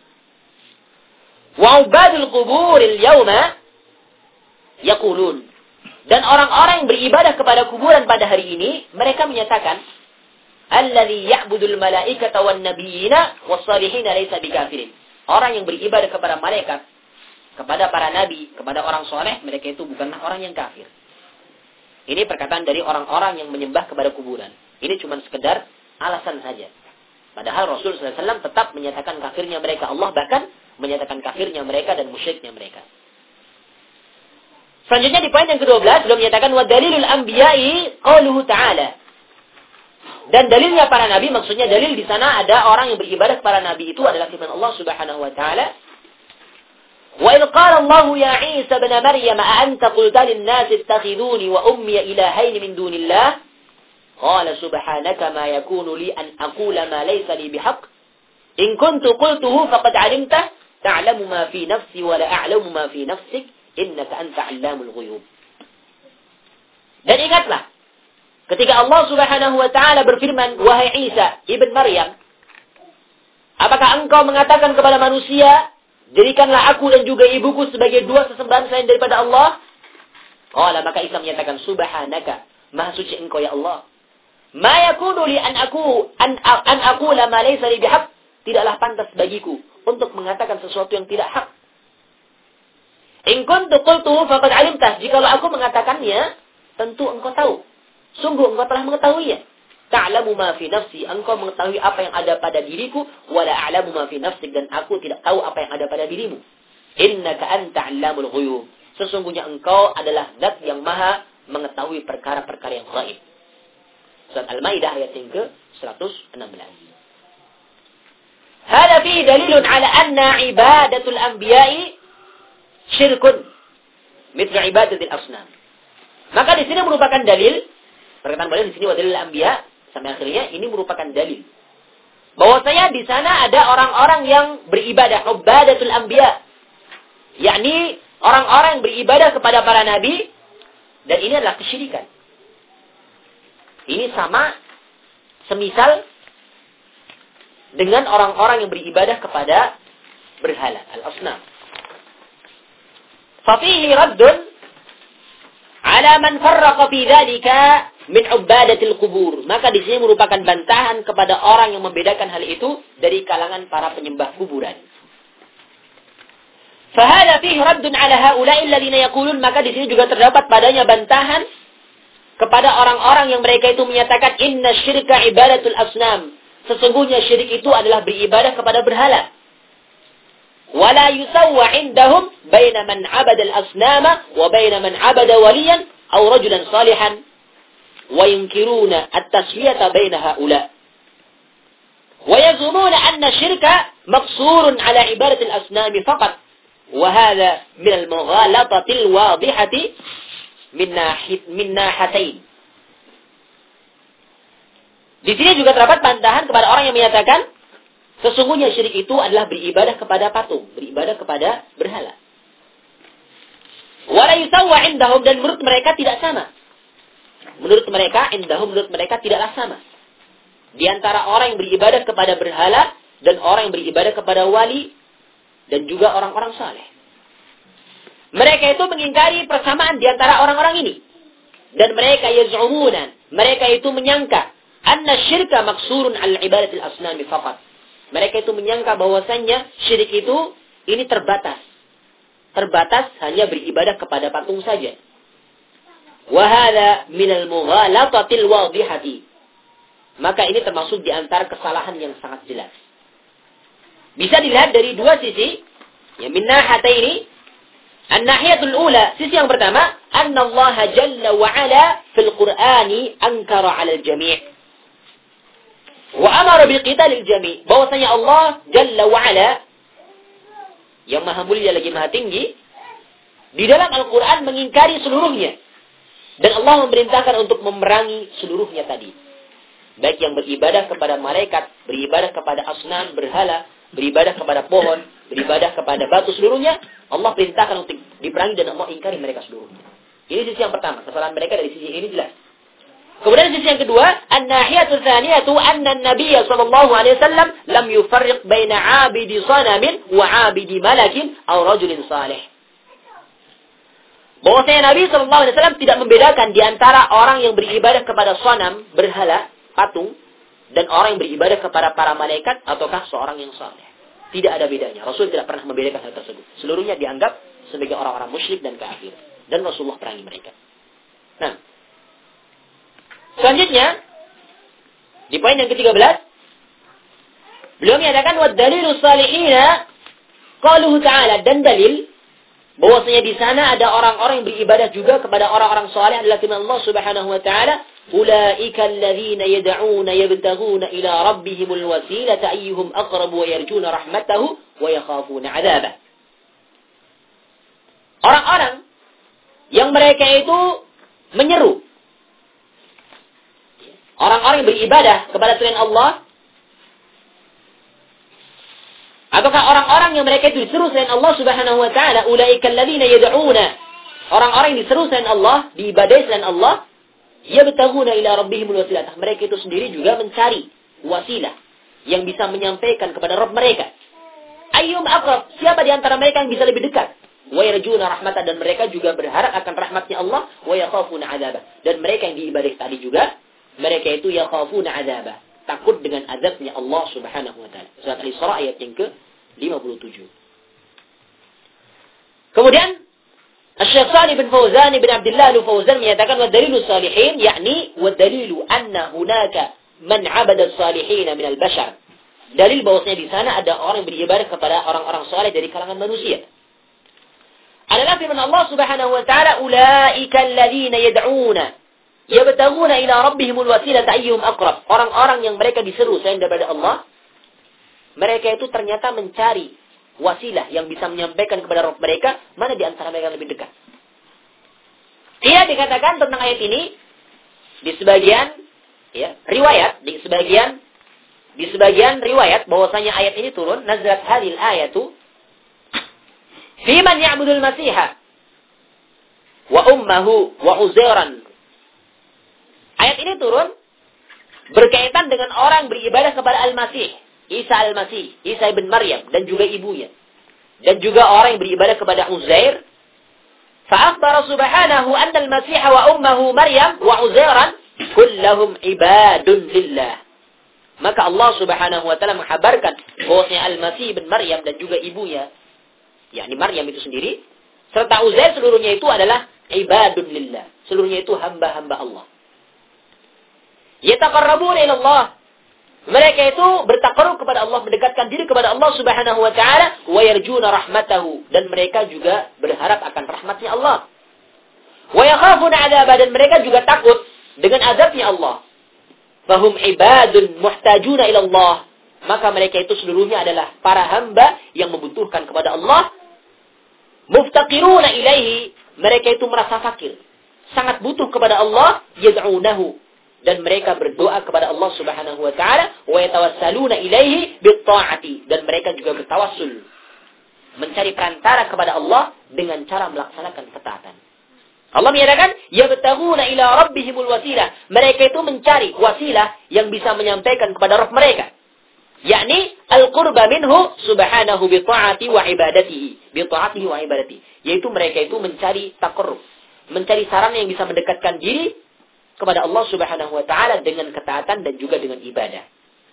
Wa ubadul quburil yauma yaqulun, dan orang-orang yang beribadah kepada kuburan pada hari ini mereka menyatakan alladzi ya'budul malaikata wan nabiyyina was salihin laysa bikafirin. Orang yang beribadah kepada malaikat, kepada para nabi, kepada orang soleh, mereka itu bukanlah orang yang kafir. Ini perkataan dari orang-orang yang menyembah kepada kuburan. Ini cuma sekedar alasan saja. Padahal Rasul sallallahu alaihi wasallam tetap menyatakan kafirnya mereka. Allah bahkan menyatakan kafirnya mereka dan musyriknya mereka. Selanjutnya di poin yang kedua belas, beliau menyatakan wa dalilul anbiya'i qauluhu ta'ala. Dan dalilnya para nabi, maksudnya dalil di sana ada orang yang beribadah kepada nabi itu adalah firman Allah Subhanahu wa taala. Wa idh qala Allah ya Isa ibn Maryam a anta qulta lin-nasi ittakhiduni wa ummi ilahayn min dunillah? Qala subhanaka ma yakunu li an aqula ma laysa li bihaqq. In kuntu qultuhu faqad 'alimtah ta'lamu ma fi nafsi wa la a'lamu ma fi nafsik innaka anta 'allamul ghuyub. Dan ingatlah ketika Allah Subhanahu wa taala berfirman, wahai Isa ibn Maryam, apakah engkau mengatakan kepada manusia, jadikanlah aku dan juga ibuku sebagai dua sesembahan selain daripada Allah? Qala, maka Isa menyatakan, subhanaka, maha suci engkau ya Allah. Ma yakunu li an aku an an aqula ma laysa li bihaq, tidaklah pantas bagiku untuk mengatakan sesuatu yang tidak hak. In kuntu qultu faqad 'alimtah, jikalau aku mengatakannya, tentu engkau tahu. Sungguh engkau telah mengetahuinya. Ta'lamu ma fi nafsi, engkau mengetahui apa yang ada pada diriku, wa la a'lamu ma fi nafsik, dan aku tidak tahu apa yang ada pada dirimu. Innaka anta 'allamul ghuyub, sesungguhnya engkau adalah zat yang maha mengetahui perkara-perkara yang gaib. Surat Al-Maidah ayat yang ke seratus enam belas. Hada fi dalilun ala anna ibadatul anbiya'i syirkun mithla ibadatil asnam. Maka di sini merupakan dalil, perkataan beliau di sini wa dalil anbiya sampai akhirnya, ini merupakan dalil bahwasanya di sana ada orang-orang yang beribadah ubadatul anbiya, yakni orang-orang yang beribadah kepada para nabi, dan ini adalah kesyirikan. Ini sama semisal dengan orang-orang yang beribadah kepada berhala al-asnam. Fa fihi raddun ala man farraqa fi dzalika min ubadatil qubur. Maka di sini merupakan bantahan kepada orang yang membedakan hal itu dari kalangan para penyembah kuburan. Fa hadha fihi raddun ala haula'i alladziina yaqulun, maka di sini juga terdapat padanya bantahan kepada orang-orang yang mereka itu menyatakan inna syirka ibadatul asnam, sesungguhnya syirik itu adalah beribadah kepada berhala. Wala yusawwa indahum baina man 'abada al-asnama wa baina man 'abada waliyan aw rajulan salihan wa yunkiruna at-taswiyata baina haula. Wa yazununa anna syirka maqsurun 'ala ibadati al-asnam faqat, wa hadha min al-mughalatati al-wadihati min nahit min nahatain. Di sini juga terdapat bantahan kepada orang yang menyatakan sesungguhnya syirik itu adalah beribadah kepada patung, beribadah kepada berhala. Wala yusawwa indahum, dan menurut mereka tidak sama. Menurut mereka, indahum, menurut mereka tidaklah sama. Di antara orang yang beribadah kepada berhala dan orang yang beribadah kepada wali dan juga orang-orang saleh. Mereka itu mengingkari persamaan di antara orang-orang ini. Dan mereka yaz'umunan, mereka itu menyangka anna syirka maksurun al ibadatil asnami faqat. Mereka itu menyangka bahwasannya syirik itu ini terbatas. Terbatas hanya beribadah kepada patung saja. Wa hadza minal mughalatatil wadihati. maka ini termasuk di antara kesalahan yang sangat jelas. Bisa dilihat dari dua sisi. Ya, min nahataini. An-nahiyatul ula, sisi yang pertama, anna Allah jalla wa ala fil Qur'ani ankara 'ala al-jami'. Wa amara bil qitalil jami'. Bahwasanya Allah jalla wa ala yang maha mulia lagi maha tinggi di dalam Al-Qur'an mengingkari seluruhnya. Dan Allah memerintahkan untuk memerangi seluruhnya tadi. Baik yang beribadah kepada malaikat, beribadah kepada asnam, berhala, beribadah kepada pohon, beribadah kepada batu, seluruhnya Allah perintahkan untuk diperangi dan Allah ingkari mereka seluruhnya. Ini sisi yang pertama, kesalahan mereka dari sisi ini jelas. Kemudian sisi yang kedua, an-nahiyatu tsaniyatu anna an-nabiy sallallahu alaihi wasallam lam yufarriq baina 'abidi sanamin wa 'abidi malakin aw rajulin salih. Bahwasanya Nabi sallallahu alaihi wasallam tidak membedakan di antara orang yang beribadah kepada sanam, berhala, patung, dan orang yang beribadah kepada para malaikat ataukah seorang yang saleh. Tidak ada bedanya. Rasul tidak pernah membedakan hal tersebut. Seluruhnya dianggap sebagai orang-orang musyrik dan kafir. Dan Rasulullah perangi mereka. Nah, selanjutnya, di poin yang ketiga belas, beliau menyatakan, وَالدَّلِيلُ الصَّالِحِينَ قَالُهُ تَعَالَى. Dan dalil, bahwasanya di sana ada orang-orang yang beribadah juga kepada orang-orang saleh adalah firman Allah Subhanahu wa taala, "Ulaika alladziina yad'uuna yabtaghuna ila rabbihimul wasilata ayyuhum aqrabu wa yarjuna rahmatahu wa yakhafuna 'adzabah." Orang-orang yang mereka itu menyeru, orang-orang yang beribadah kepada selain Allah, ataukah orang-orang yang mereka itu diseru selain Allah Subhanahu wa taala, ulaika alladziina yad'uuna, orang-orang yang diseru selain Allah, diibadahi selain Allah, yabtaghuna ila rabbihimul wasilah, mereka itu sendiri juga mencari wasilah yang bisa menyampaikan kepada Rabb mereka. Ayyum aqrab, siapa di antara mereka yang bisa lebih dekat? Wa yarjuna rahmatan, dan mereka juga berharap akan rahmatnya Allah, wa yakhafuna 'adzabah, dan mereka yang diibadahi tadi juga mereka itu yakhafuna 'adzabah, takut dengan azabnya Allah Subhanahu wa taala. Surat Al-Isra ayat yang ke lima puluh tujuh. Kemudian Asy-Syaikh Shalih bin Fauzan bin Abdullah Al-Fauzan menyatakan, wa dalilu salihin yakni wa dalilu anna hunaka man 'abada as-salihin min al-bashar. Dalil bahwasanya di sana ada orang yang beribadah kepada orang-orang saleh dari kalangan manusia. Adalah firman Allah Subhanahu wa taala, ulaika alladziina yad'uuna yabtaghuna ila rabbihimul wasilata ayyuhum aqrab. Orang-orang yang mereka diseru selain daripada Allah, mereka itu ternyata mencari wasilah yang bisa menyampaikan kepada Rabb mereka, mana di antara mereka lebih dekat. Tidak dikatakan tentang ayat ini di sebagian ya, riwayat, di sebagian di sebagian riwayat bahwasanya ayat ini turun nazalat hadhil ayatu fi man ya'budul masiha wa ummuhu wa uzairan. Ayat ini turun berkaitan dengan orang beribadah kepada Al-Masih, Isa Al-Masih, Isa ibn Maryam, dan juga ibunya. Dan juga orang yang beribadah kepada Uzair. Fa'akhbara subhanahu anna al-Masih wa ummuhu Maryam wa Uzairan kullahum ibadun lillah. Maka Allah Subhanahu wa taala menghabarkan bahwasanya Al-Masih ibn Maryam dan juga ibunya, yakni Maryam itu sendiri, serta Uzair seluruhnya itu adalah ibadun lillah. Seluruhnya itu hamba-hamba Allah. Yataqarrabuna ila Allah. Mereka itu bertakarrub kepada Allah, mendekatkan diri kepada Allah Subhanahu wa taala, wa yarjuna rahmatahu, dan mereka juga berharap akan rahmatnya Allah. Wa yakhafuna 'adzabah, dan mereka juga takut dengan azabnya Allah. Fahum ibadun muhtajuna ila Allah. Maka mereka itu seluruhnya adalah para hamba yang membutuhkan kepada Allah. Muftaqiruna ilaihi, mereka itu merasa fakir, sangat butuh kepada Allah, yad'unahu, dan mereka berdoa kepada Allah Subhanahu wa taala, wa yatawassaluna ilaihi bitta'ati, dan mereka juga bertawassul, mencari perantara kepada Allah dengan cara melaksanakan ketaatan. Allah menyatakan, yabtaghuna ila rabbihimul wasilah, mereka itu mencari wasilah yang bisa menyampaikan kepada Rabb mereka, yakni al-qurba minhu subhanahu bi ta'ati wa ibadatihi, bi ta'atihi wa ibadatihi, yaitu mereka itu mencari taqarrub, mencari sarana yang bisa mendekatkan diri kepada Allah Subhanahu wa taala dengan ketaatan dan juga dengan ibadah.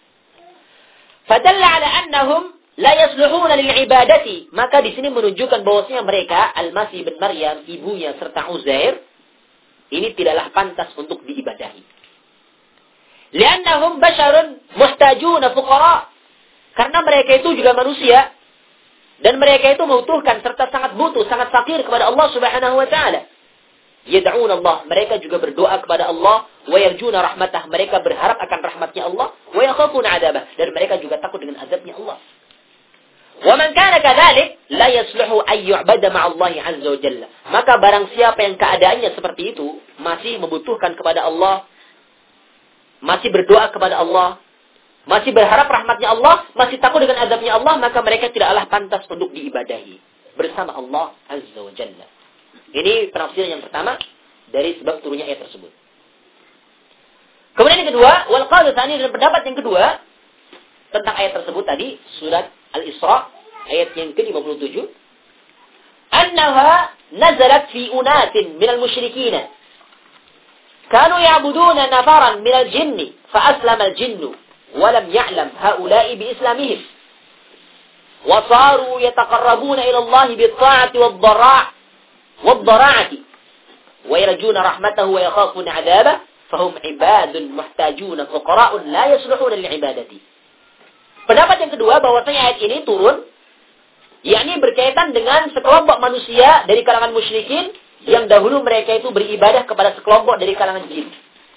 Fadalla ala annahum la yasluhuna lil ibadati, maka di sini menunjukkan bahwasanya mereka Al-Masih bin Maryam, ibunya serta Uzair ini tidaklah pantas untuk diibadahi. Li'annahum basyarun muhtajuna fuqara. Karena mereka itu juga manusia dan mereka itu membutuhkan serta sangat butuh, sangat fakir kepada Allah Subhanahu wa taala. Yad'un Allah, mereka juga berdoa kepada Allah, wa yarjuna rahmatah, mereka berharap akan rahmatnya Allah, wa yakhafuna 'adzabah, dan mereka juga takut dengan azabnya Allah. Wa man kana kadzalik la yasluhu ay yu'bada ma'allahi 'azza wa jalla. Maka barang siapa yang keadaannya seperti itu, masih membutuhkan kepada Allah, masih berdoa kepada Allah, masih berharap rahmatnya Allah, masih takut dengan azabnya Allah, maka mereka tidaklah pantas untuk diibadahi bersama Allah Azza wa Jalla. Ini penafsiran yang pertama dari sebab turunnya ayat tersebut. Kemudian yang kedua, wal qaul tsani, dan pendapat yang kedua tentang ayat tersebut tadi, surat Al-Isra ayat yang ke lima puluh tujuh, annaha nazalat fi unatin minal musyrikin kanu ya'buduna nafaran minal jinni fa aslama al-jinnu wa lam ya'lam haula'i bi islamihim wa saru yataqarrabuna ila Allah bit-ta'ati wad-dara' والضراعة ويرجون رحمته ويخافون عذابه فهم عباد محتاجون فقراء لا يصلحون للعبادة. Pendapat yang kedua bahwasanya ayat ini turun yakni berkaitan dengan sekelompok manusia dari kalangan musyrikin yang dahulu mereka itu beribadah kepada sekelompok dari kalangan jin.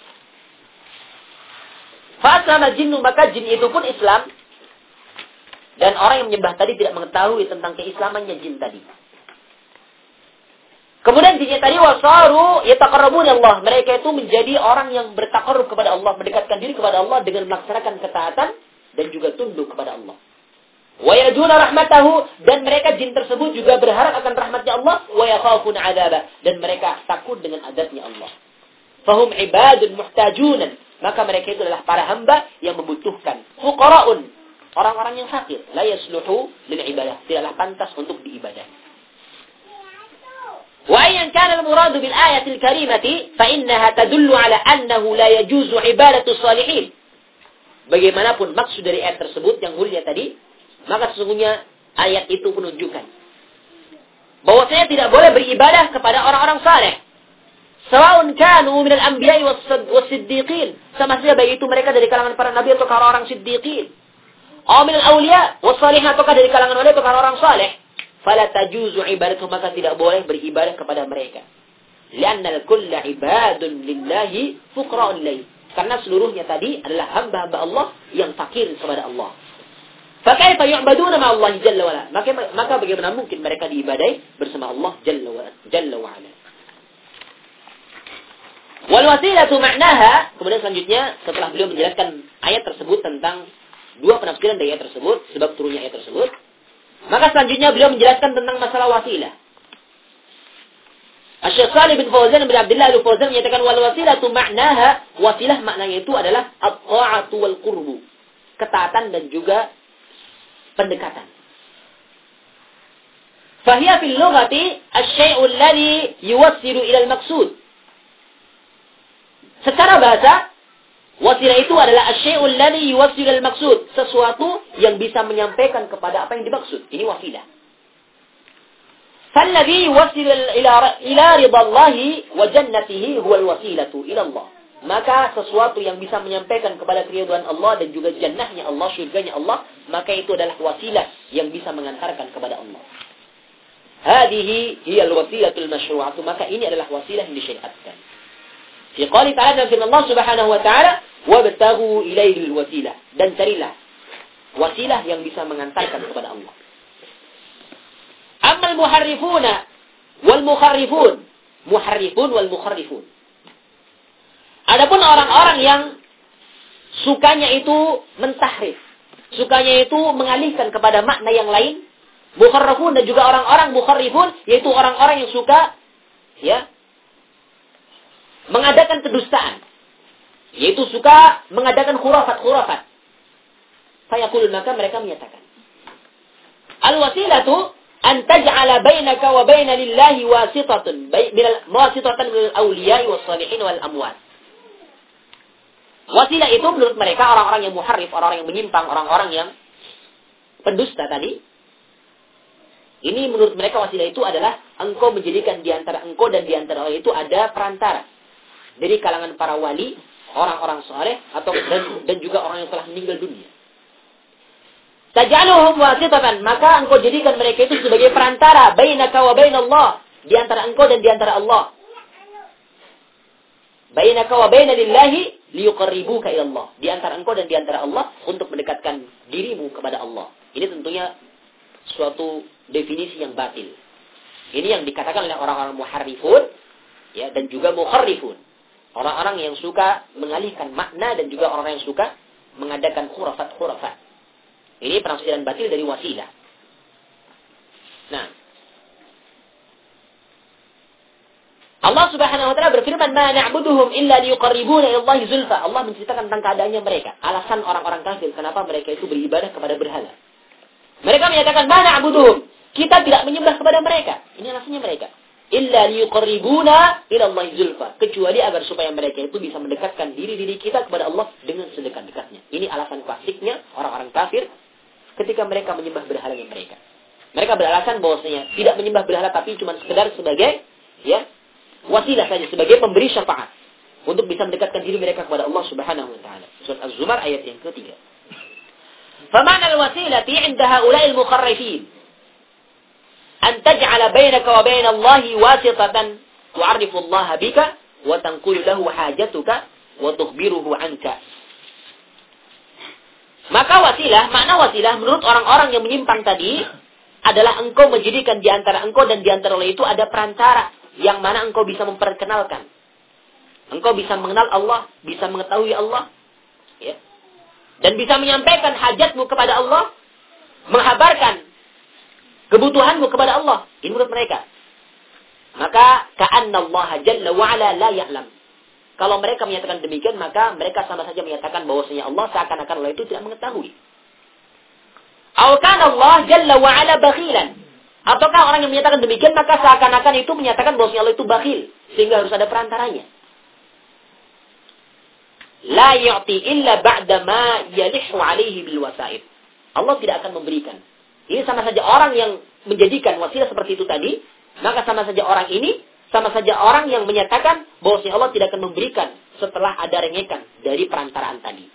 Fa aslama jinnu, maka jin itu pun Islam, dan orang yang menyembah tadi tidak mengetahui tentang keislamannya jin tadi. Kemudian jinnya tadi wasaru yataqarrabuna Allah, mereka itu menjadi orang yang bertaqarrub kepada Allah, mendekatkan diri kepada Allah dengan melaksanakan ketaatan dan juga tunduk kepada Allah. Wa yarjuna rahmatahu, dan mereka jin tersebut juga berharap akan rahmatnya Allah, wa yakhafuna 'adzaba, dan mereka takut dengan azabnya Allah. Fahum ibadun muhtajun, maka mereka itu adalah para hamba yang membutuhkan. Fuqara'un, orang-orang yang fakir, la yasluhu lil ibadah, tidaklah pantas untuk diibadahi. وأيا كان المراد بالآية الكريمة فإنها تدل على أنه لا يجوز عبادة الصالحين. Bagaimanapun maksud dari ayat tersebut yang mulia tadi, maka sesungguhnya ayat itu menunjukkan bahwasanya tidak boleh beribadah kepada orang-orang saleh. Sawa'un kanu minal anbiya'i was-siddiqin, sama saja baik itu mereka dari kalangan para nabi atau orang-orang siddiqin. Aw minal awliya was-salihin, atau dari kalangan wali atau orang-orang saleh. Fala tajuzu ibadatu, maka tidak boleh beribadah kepada mereka. Li'annal kulla ibadun lillahi fuqra'un lillahi. Karena seluruhnya tadi adalah hamba-hamba Allah yang fakir kepada Allah. Fa kaifa yu'baduna ma Allah jalla wa ala? Maka maka bagaimana mungkin mereka diibadahi bersama Allah jalla wa jalla wa ala? Wal wasilatu ma'naha, kemudian selanjutnya setelah beliau menjelaskan ayat tersebut tentang dua penafsiran dari ayat tersebut, sebab turunnya ayat tersebut, maka selanjutnya beliau menjelaskan tentang masalah wasilah. Asy-Syaikh Shalih bin Fauzan bin Abdullah Al-Fauzan menyatakan wal wasilatu ma'naha, wasilah maknanya itu adalah at-ta'atu wal qurbu, ketaatan dan juga pendekatan. Fahiya fil lughati asy-syai'u alladhi yuwassilu ila al-maqsud. Secara bahasa, wasilah itu adalah asy-syai'u alladhi yuwassilu ila al-maqsud, sesuatu yang bisa menyampaikan kepada apa yang dimaksud. Ini wasilah. فالذي يوصل إلى إلى رضا الله وجنته هو الوسيلة إلى الله. Maka sesuatu yang bisa menyampaikan kepada keridhaan Allah dan juga jannahnya Allah, syurganya Allah, maka itu adalah wasilah yang bisa mengantarkan kepada Allah. Hadhihi hiya al-wasilatul masyru'ah, maka ini adalah wasilah yang disyariatkan. Fi qouli ta'ala firman Allah Subhanahu wa ta'ala, wabtaghu ilaihi al-wasilah, dan carilah wasilah yang bisa mengantarkan kepada Allah. Ammal muharrifuna wal mukharrifun, muharrifun wal mukharrifun. Adapun orang-orang yang sukanya itu mentahrif, sukanya itu mengalihkan kepada makna yang lain, mukharrifun, dan juga orang-orang mukharrifun, yaitu orang-orang yang suka ya mengadakan kedustaan, yaitu suka mengadakan khurafat-khurafat. Fayaqul, maka mereka menyatakan al-wasilatu an taj'ala bainaka wa baina lillahi wasitatan, bainal wasitatan lil awliya'i was salihin wal amwat. Wasilah itu menurut mereka orang-orang yang muharrif, orang-orang yang menyimpang, orang-orang yang pendusta tadi. Ini menurut mereka wasilah itu adalah engkau menjadikan di antara engkau dan di antara orang itu ada perantara dari kalangan para wali orang-orang saleh atau dan, dan juga orang yang telah meninggal dunia. Taj'aluhum wasitatan, maka engkau jadikan mereka itu sebagai perantara bainaka wa bainallah, di antara engkau dan di antara Allah. Bainaka wa bainalillahi liyuqarribuka ila Allah, di antara engkau dan di antara Allah untuk mendekatkan dirimu kepada Allah. Ini tentunya suatu definisi yang batil. Ini yang dikatakan oleh orang-orang muharrifun, ya, dan juga mukharrifun. Orang-orang yang suka mengalihkan makna dan juga orang-orang yang suka mengadakan khurafat-khurafat. Ini penafsiran batil dari wasilah. Nah, Allah Subhanahu wa taala berfirman, "Ma na'buduhum illa liyuqarribuna ila Allahi zulfa." Allah menceritakan tentang keadaannya mereka. Alasan orang-orang kafir kenapa mereka itu beribadah kepada berhala. Mereka menyatakan, "Ma na'buduhum." Kita tidak menyembah kepada mereka. Ini alasannya mereka. Illa liyuqarribuna ila Allahi zulfa. Kecuali agar supaya mereka itu bisa mendekatkan diri-diri kita kepada Allah dengan sedekat-dekatnya. Ini alasan klasiknya orang-orang kafir ketika mereka menyembah berhalanya mereka. Mereka beralasan bahwasanya tidak menyembah berhala tapi cuma sekedar sebagai, ya, wasilah saja, sebagai pemberi syafaat untuk bisa mendekatkan diri mereka kepada Allah Subhanahu wa taala. Surat Az-Zumar ayat yang ketiga. Fama'na al-wasilati 'inda ha'ula'il mukharrifin an taj'ala bainaka wa bain Allahi wasitatan tu'arrifu Allah bika wa tanqulu lahu hajatuka wa tukhbiruhu 'anka. Maka wasilah, makna wasilah menurut orang-orang yang menyimpang tadi adalah engkau menjadikan di antara engkau dan di antara Allah itu ada perantara yang mana engkau bisa memperkenalkan. Engkau bisa mengenal Allah, bisa mengetahui Allah, ya. Dan bisa menyampaikan hajatmu kepada Allah, menghabarkan kebutuhanmu kepada Allah. Ini menurut mereka. Maka ka'anna Allah jalla wa ala la ya'lam. Kalau mereka menyatakan demikian, maka mereka sama saja menyatakan bahwasanya Allah seakan-akan Allah itu tidak mengetahui. Aw kana Allah jalla wa ala bakhilan. Ataukah orang yang menyatakan demikian, maka seakan-akan itu menyatakan bahwasanya Allah itu bakhil, sehingga harus ada perantaranya. La yu'ti illa ba'da ma yalihu alaihi bil wasaid. Allah tidak akan memberikan. Ini sama saja orang yang menjadikan wasilah seperti itu tadi, maka sama saja orang ini sama saja orang yang menyatakan bahwasanya Allah tidak akan memberikan setelah ada rengekan dari perantaraan tadi.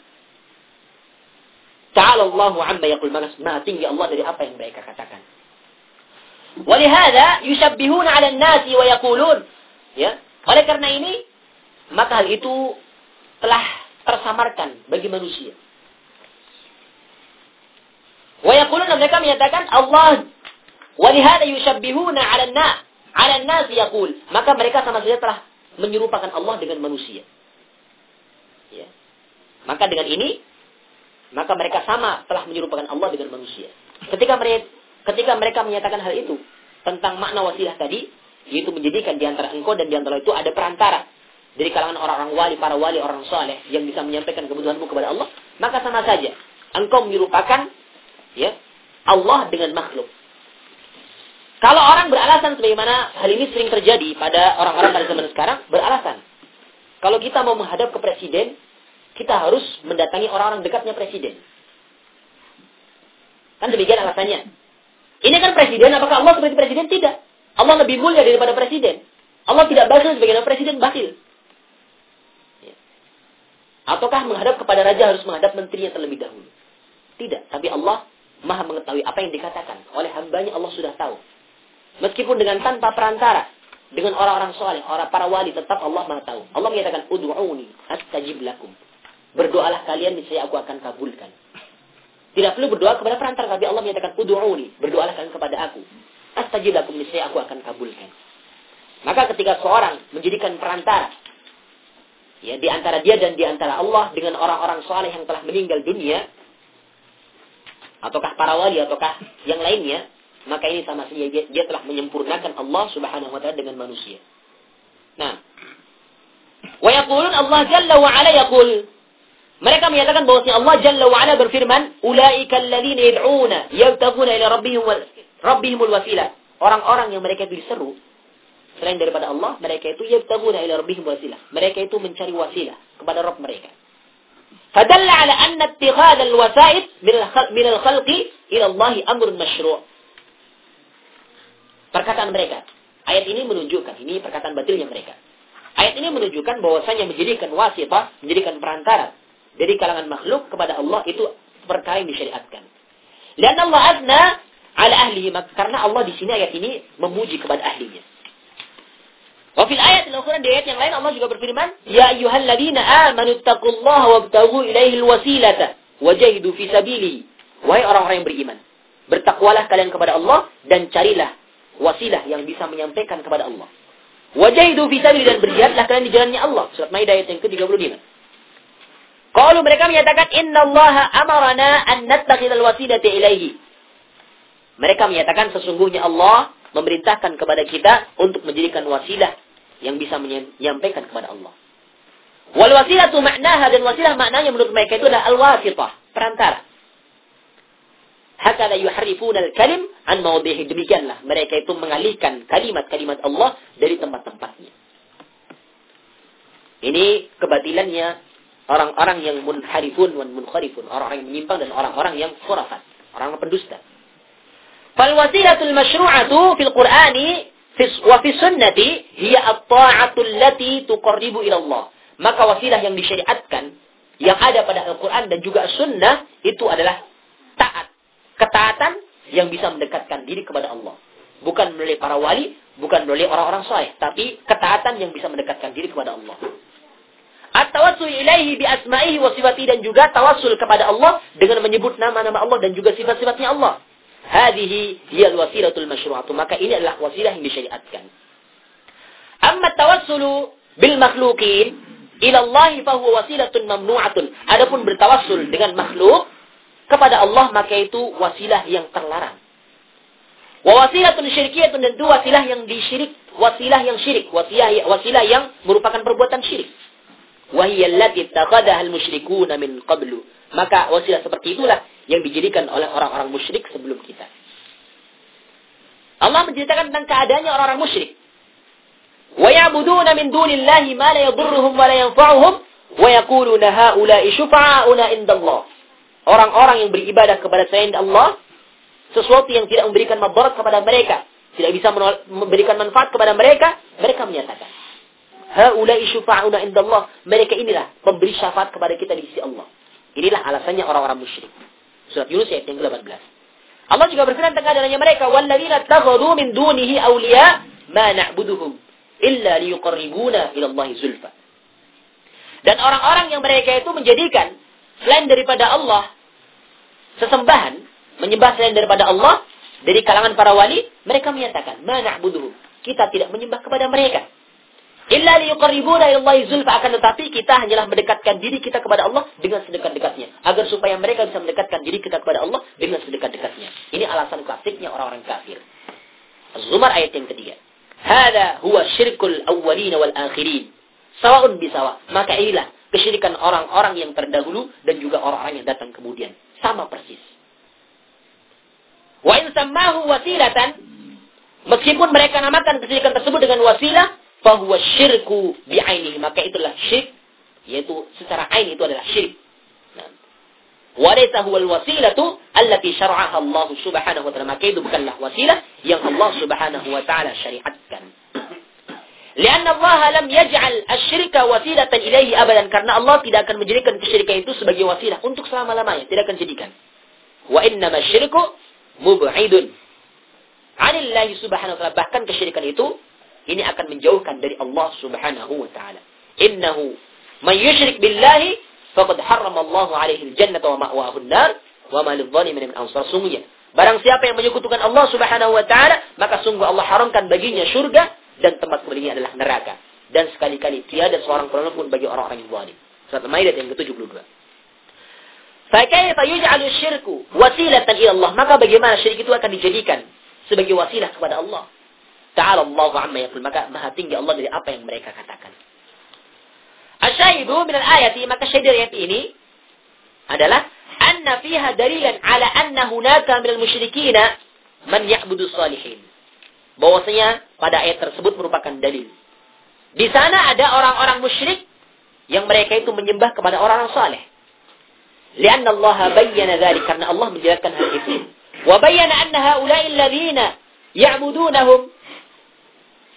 Ta'ala Allahu 'amma yaqul, maha tinggi Allah dari apa yang mereka katakan. Walihada yushabbihuna 'ala an-nasi wa yaqulun, ya, oleh karena ini maka hal itu telah tersamarkan bagi manusia. Wa yaqulun, mereka menyatakan Allah, walihada yushabbihuna 'ala an-nas Ala nas yaqul, maka mereka sama saja telah menyerupakan Allah dengan manusia. Ya. Maka dengan ini, maka mereka sama telah menyerupakan Allah dengan manusia. Ketika mereka ketika mereka menyatakan hal itu tentang makna wasilah tadi, yaitu menjadikan di antara engkau dan di antara itu ada perantara dari kalangan orang-orang wali, para wali, orang saleh yang bisa menyampaikan kebutuhanmu kepada Allah, maka sama saja engkau menyerupakan, ya, Allah dengan makhluk. Kalau orang beralasan sebagaimana hal ini sering terjadi pada orang-orang pada zaman sekarang, beralasan. Kalau kita mau menghadap ke presiden, kita harus mendatangi orang-orang dekatnya presiden. Kan demikian alasannya. Ini kan presiden, apakah Allah seperti presiden? Tidak. Allah lebih mulia daripada presiden. Allah tidak bakhil sebagaimana presiden bakhil. Ya. Ataukah menghadap kepada raja harus menghadap menterinya terlebih dahulu? Tidak. Tapi Allah maha mengetahui apa yang dikatakan oleh hambanya. Allah sudah tahu. Meskipun dengan tanpa perantara, dengan orang-orang soleh, orang para wali, tetap Allah maha tahu. Allah menyatakan, Udu'uni astajib lakum. Berdoalah kalian, niscaya aku akan kabulkan. Tidak perlu berdoa kepada perantara, tapi Allah menyatakan, Udu'uni, berdoalah kalian kepada aku. Astajib lakum, niscaya aku akan kabulkan. Maka ketika seorang menjadikan perantara, ya, di antara dia dan di antara Allah, dengan orang-orang soleh yang telah meninggal dunia, ataukah para wali, ataukah yang lainnya, maka ini sama saja dia, dia telah menyempurnakan Allah Subhanahu wa taala dengan manusia. Nah, wa yaqulun Allah jalla wa ala yaqul. Mereka menyatakan bahwasanya Allah jalla wa ala berfirman, ulaika alladziina yad'una yabtaghuna ila rabbihim wal rabbihimul wasilah. Orang-orang yang mereka diseru selain daripada Allah, mereka itu yabtaghuna ila rabbihim wasilah. Mereka itu mencari wasilah kepada Rabb mereka. Fadalla ala anna ittikhadha al-wasa'id min al-khalqi ila Allah amrun masyru'. Perkataan mereka. Ayat ini menunjukkan, ini perkataan batilnya mereka. Ayat ini menunjukkan bahwasanya menjadikan wasitah, menjadikan perantara dari kalangan makhluk kepada Allah itu perkara yang disyariatkan. Dan Allah azna ala ahlihi, karena Allah di sini ayat ini memuji kepada ahlinya. Wa fil ayat al-ukhra, di ayat yang lain Allah juga berfirman, ya ayyuhalladzina amanu taqullaha wabtaghu ilaihi alwasilata wajahidu fi sabilihi. Wahai orang-orang yang beriman, bertakwalah kalian kepada Allah dan carilah wasilah yang bisa menyampaikan kepada Allah. Wajahidu fi sabilihi, dan berjihadlah kalian di jalannya Allah. Surat Maidah ayat yang ke tiga puluh lima. Qalu, mereka menyatakan, innallaha amarana an nattakhidhal wasilata ilaihi. Mereka menyatakan sesungguhnya Allah memerintahkan kepada kita untuk menjadikan wasilah yang bisa menyampaikan kepada Allah. Wal wasilatu ma'naha, dan wasilah maknanya menurut mereka itu adalah al-wasitah, perantara. Hakala yuharrifuna al-kalim an mawadhihi, demikianlah mereka itu mengalihkan kalimat-kalimat Allah dari tempat-tempatnya. Ini kebatilannya orang-orang yang munharifun wan munkharifun, orang-orang yang menyimpang dan orang-orang yang khurafat, orang-orang pendusta. Fal wasilatul masyru'atu fil Qur'ani wa fi sunnati hiya at-ta'atu allati tuqarribu ila Allah. Maka wasilah yang disyariatkan yang ada pada Al-Qur'an dan juga Sunnah itu adalah taat, ketaatan yang bisa mendekatkan diri kepada Allah. Bukan melalui para wali, bukan melalui orang-orang saleh, tapi ketaatan yang bisa mendekatkan diri kepada Allah. At-tawassul ilaihi bi asma'ihi wa sifatihi, dan juga tawassul kepada Allah dengan menyebut nama-nama Allah dan juga sifat-sifatnya Allah. Hadhihi hiya al-wasilatul masyru'atu, maka ini adalah wasilah yang disyariatkan. Amma tawassulu bil makhluqin ila Allah fa huwa wasilatun mamnu'atun. Adapun bertawassul dengan makhluk kepada Allah, maka itu wasilah yang terlarang. Wa wasilatun syirkiyatun, dan itu wasilah yang disyirik, wasilah yang syirik, wasilah wasilah yang merupakan perbuatan syirik. Wa hiya allati taqadaha al-musyrikuuna min qablu. Maka wasilah seperti itulah yang dijadikan oleh orang-orang musyrik sebelum kita. Allah menceritakan tentang keadaannya orang-orang musyrik. Wa ya'buduna min dunillahi ma la yadurruhum wa la yanfa'uhum wa yaquluna haula'i syufa'auna indallah. Orang-orang yang beribadah kepada selain Allah, sesuatu yang tidak memberikan madarat kepada mereka, tidak bisa memberikan manfaat kepada mereka, mereka menyatakan, haula'i syufa'auna indallah. Mereka inilah pemberi syafaat kepada kita di sisi Allah. Inilah alasannya orang-orang musyrik. Surat Yunus ayat yang ke-delapan belas. Allah juga berfirman tentang adanya mereka, walladzina takhadhu min dunihi awliya ma na'buduhum illa liyuqarribuna ila Allahi zulfa. Dan orang-orang yang mereka itu menjadikan selain daripada Allah sesembahan, menyembah selain daripada Allah dari kalangan para wali, mereka menyatakan, ma na'buduhum, kita tidak menyembah kepada mereka. Illa liyuqarribuna ila Allahi zulfa, akan tetapi kita hanyalah mendekatkan diri kita kepada Allah dengan sedekat-dekatnya, agar supaya mereka bisa mendekatkan diri kita kepada Allah dengan sedekat-dekatnya. Ini alasan klasiknya orang-orang kafir. Az-Zumar ayat yang ketiga. Hada huwa syirkul awwalin wal akhirin. Sawa'un bisawa. Maka inilah kesyirikan orang-orang yang terdahulu dan juga orang-orang yang datang kemudian. Sama persis. Wa in sammahu wasilatan, meskipun mereka namakan kesyirikan tersebut dengan wasilah, fahuwa syirku bi'ainihi, maka itulah syirik, yaitu secara ain itu adalah syirik. Nah. Wa laysa huwal wasilatu allati syara'aha Allah Subhanahu wa ta'ala, maka itu bukanlah wasilah yang Allah Subhanahu wa ta'ala syariatkan. Lianna Allah lam yaj'al asy-syirka wasilatan ilaihi abadan, karena Allah tidak akan menjadikan kesyirikan itu sebagai wasilah untuk selama-lamanya, tidak akan jadikan. Wa innama syirku mub'idun 'anillahi Subhanahu wa ta'ala, bahkan kesyirikan itu ini akan menjauhkan dari Allah Subhanahu wa ta'ala. Innahu man yusyrik billahi faqad harrama Allahu 'alaihi al-jannata wa ma'wahu an-nar wa ma lidh-dhalimin min ansar. Sungguhnya barang siapa yang menyekutukan Allah Subhanahu wa ta'ala, maka sungguh Allah haramkan baginya surga dan tempat kembalinya adalah neraka. Dan sekali-kali tiada seorang penolong pun bagi orang-orang yang zalim. Surat Al-Maidah yang ke tujuh puluh dua. Fa kaifa yuj'alu asy-syirku wasilatan ila Allah? Maka bagaimana syirik itu akan dijadikan sebagai wasilah kepada Allah? Ta'ala Allahu amma yaqul, maka maha tinggi Allah dari apa yang mereka katakan. Asyahidu min al-ayati, maka syahid ayat ini adalah anna fiha dalilan ala anna hunaka min al-musyrikina man ya'budu salihin. Bahwasanya pada ayat tersebut merupakan dalil. Di sana ada orang-orang musyrik yang mereka itu menyembah kepada orang-orang saleh. Lianna Allah bayyana dzalik, karena Allah menjelaskan hal itu. Wa bayyana anna haula'i alladziina ya'budunahum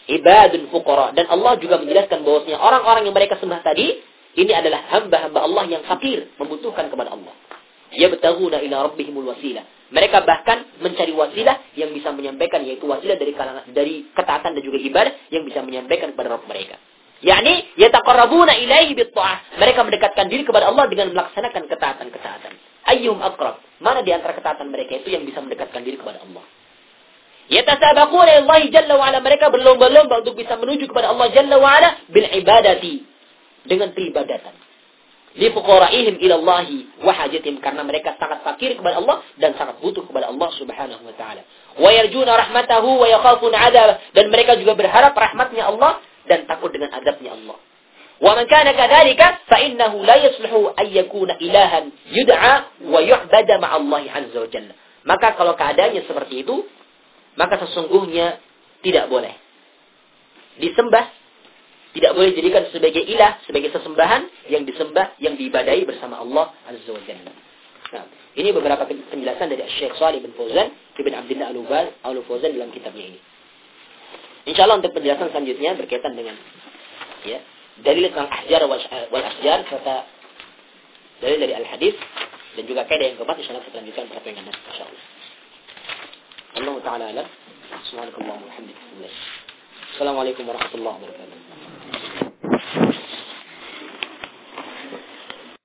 ibadun fuqara. Dan Allah juga menjelaskan bahwasanya orang-orang yang mereka sembah tadi, ini adalah hamba-hamba Allah yang fakir, membutuhkan kepada Allah. Yabtaghuna ila rabbihimul wasilah. Mereka bahkan mencari wasilah yang bisa menyampaikan, yaitu wasilah dari kalangan, dari ketaatan dan juga ibadah yang bisa menyampaikan kepada Rabb mereka. yakni yataqarrabuna ilaihi bitta'ah. Mereka mendekatkan diri kepada Allah dengan melaksanakan ketaatan-ketaatan. Ayyuhum aqrab? Mana di antara ketaatan mereka itu yang bisa mendekatkan diri kepada Allah? Yatasabaquna ilallahi jalla wa ala. Mereka berlomba-lomba untuk bisa menuju kepada Allah jalla wa ala bil ibadati, dengan peribadatan. Li fuqara'ihim ilallahi wa hajatihim, karena mereka sangat fakir kepada Allah dan sangat butuh kepada Allah Subhanahu wa taala. Wa yarjuna rahmatahu wa yakhafuna 'adzab, dan mereka juga berharap rahmatnya Allah dan takut dengan azabnya Allah. Wa man kana kadzalika fa innahu la yuslihu ay yakuna ilahan yud'a wa yu'bada ma'allahi 'azza wa jalla. Maka kalau keadaannya seperti itu, maka sesungguhnya tidak boleh disembah, tidak boleh dijadikan sebagai ilah, sebagai sesembahan yang disembah, yang diibadahi bersama Allah Azza wa Jalla. Nah, ini beberapa penjelasan dari Syekh Shalih bin Fauzan bin Abdullah Al-Fauzan dalam kitabnya ini. Insyaallah untuk penjelasan selanjutnya berkaitan dengan ya, dalil tentang ahjar wal ahjar serta dalil dari al-hadis dan juga kaidah yang keempat, insyaallah kita lanjutkan pada pertemuan nanti insyaallah. Allah taala alam. Subhanakallahumma wa bihamdika. Assalamualaikum warahmatullahi wabarakatuh.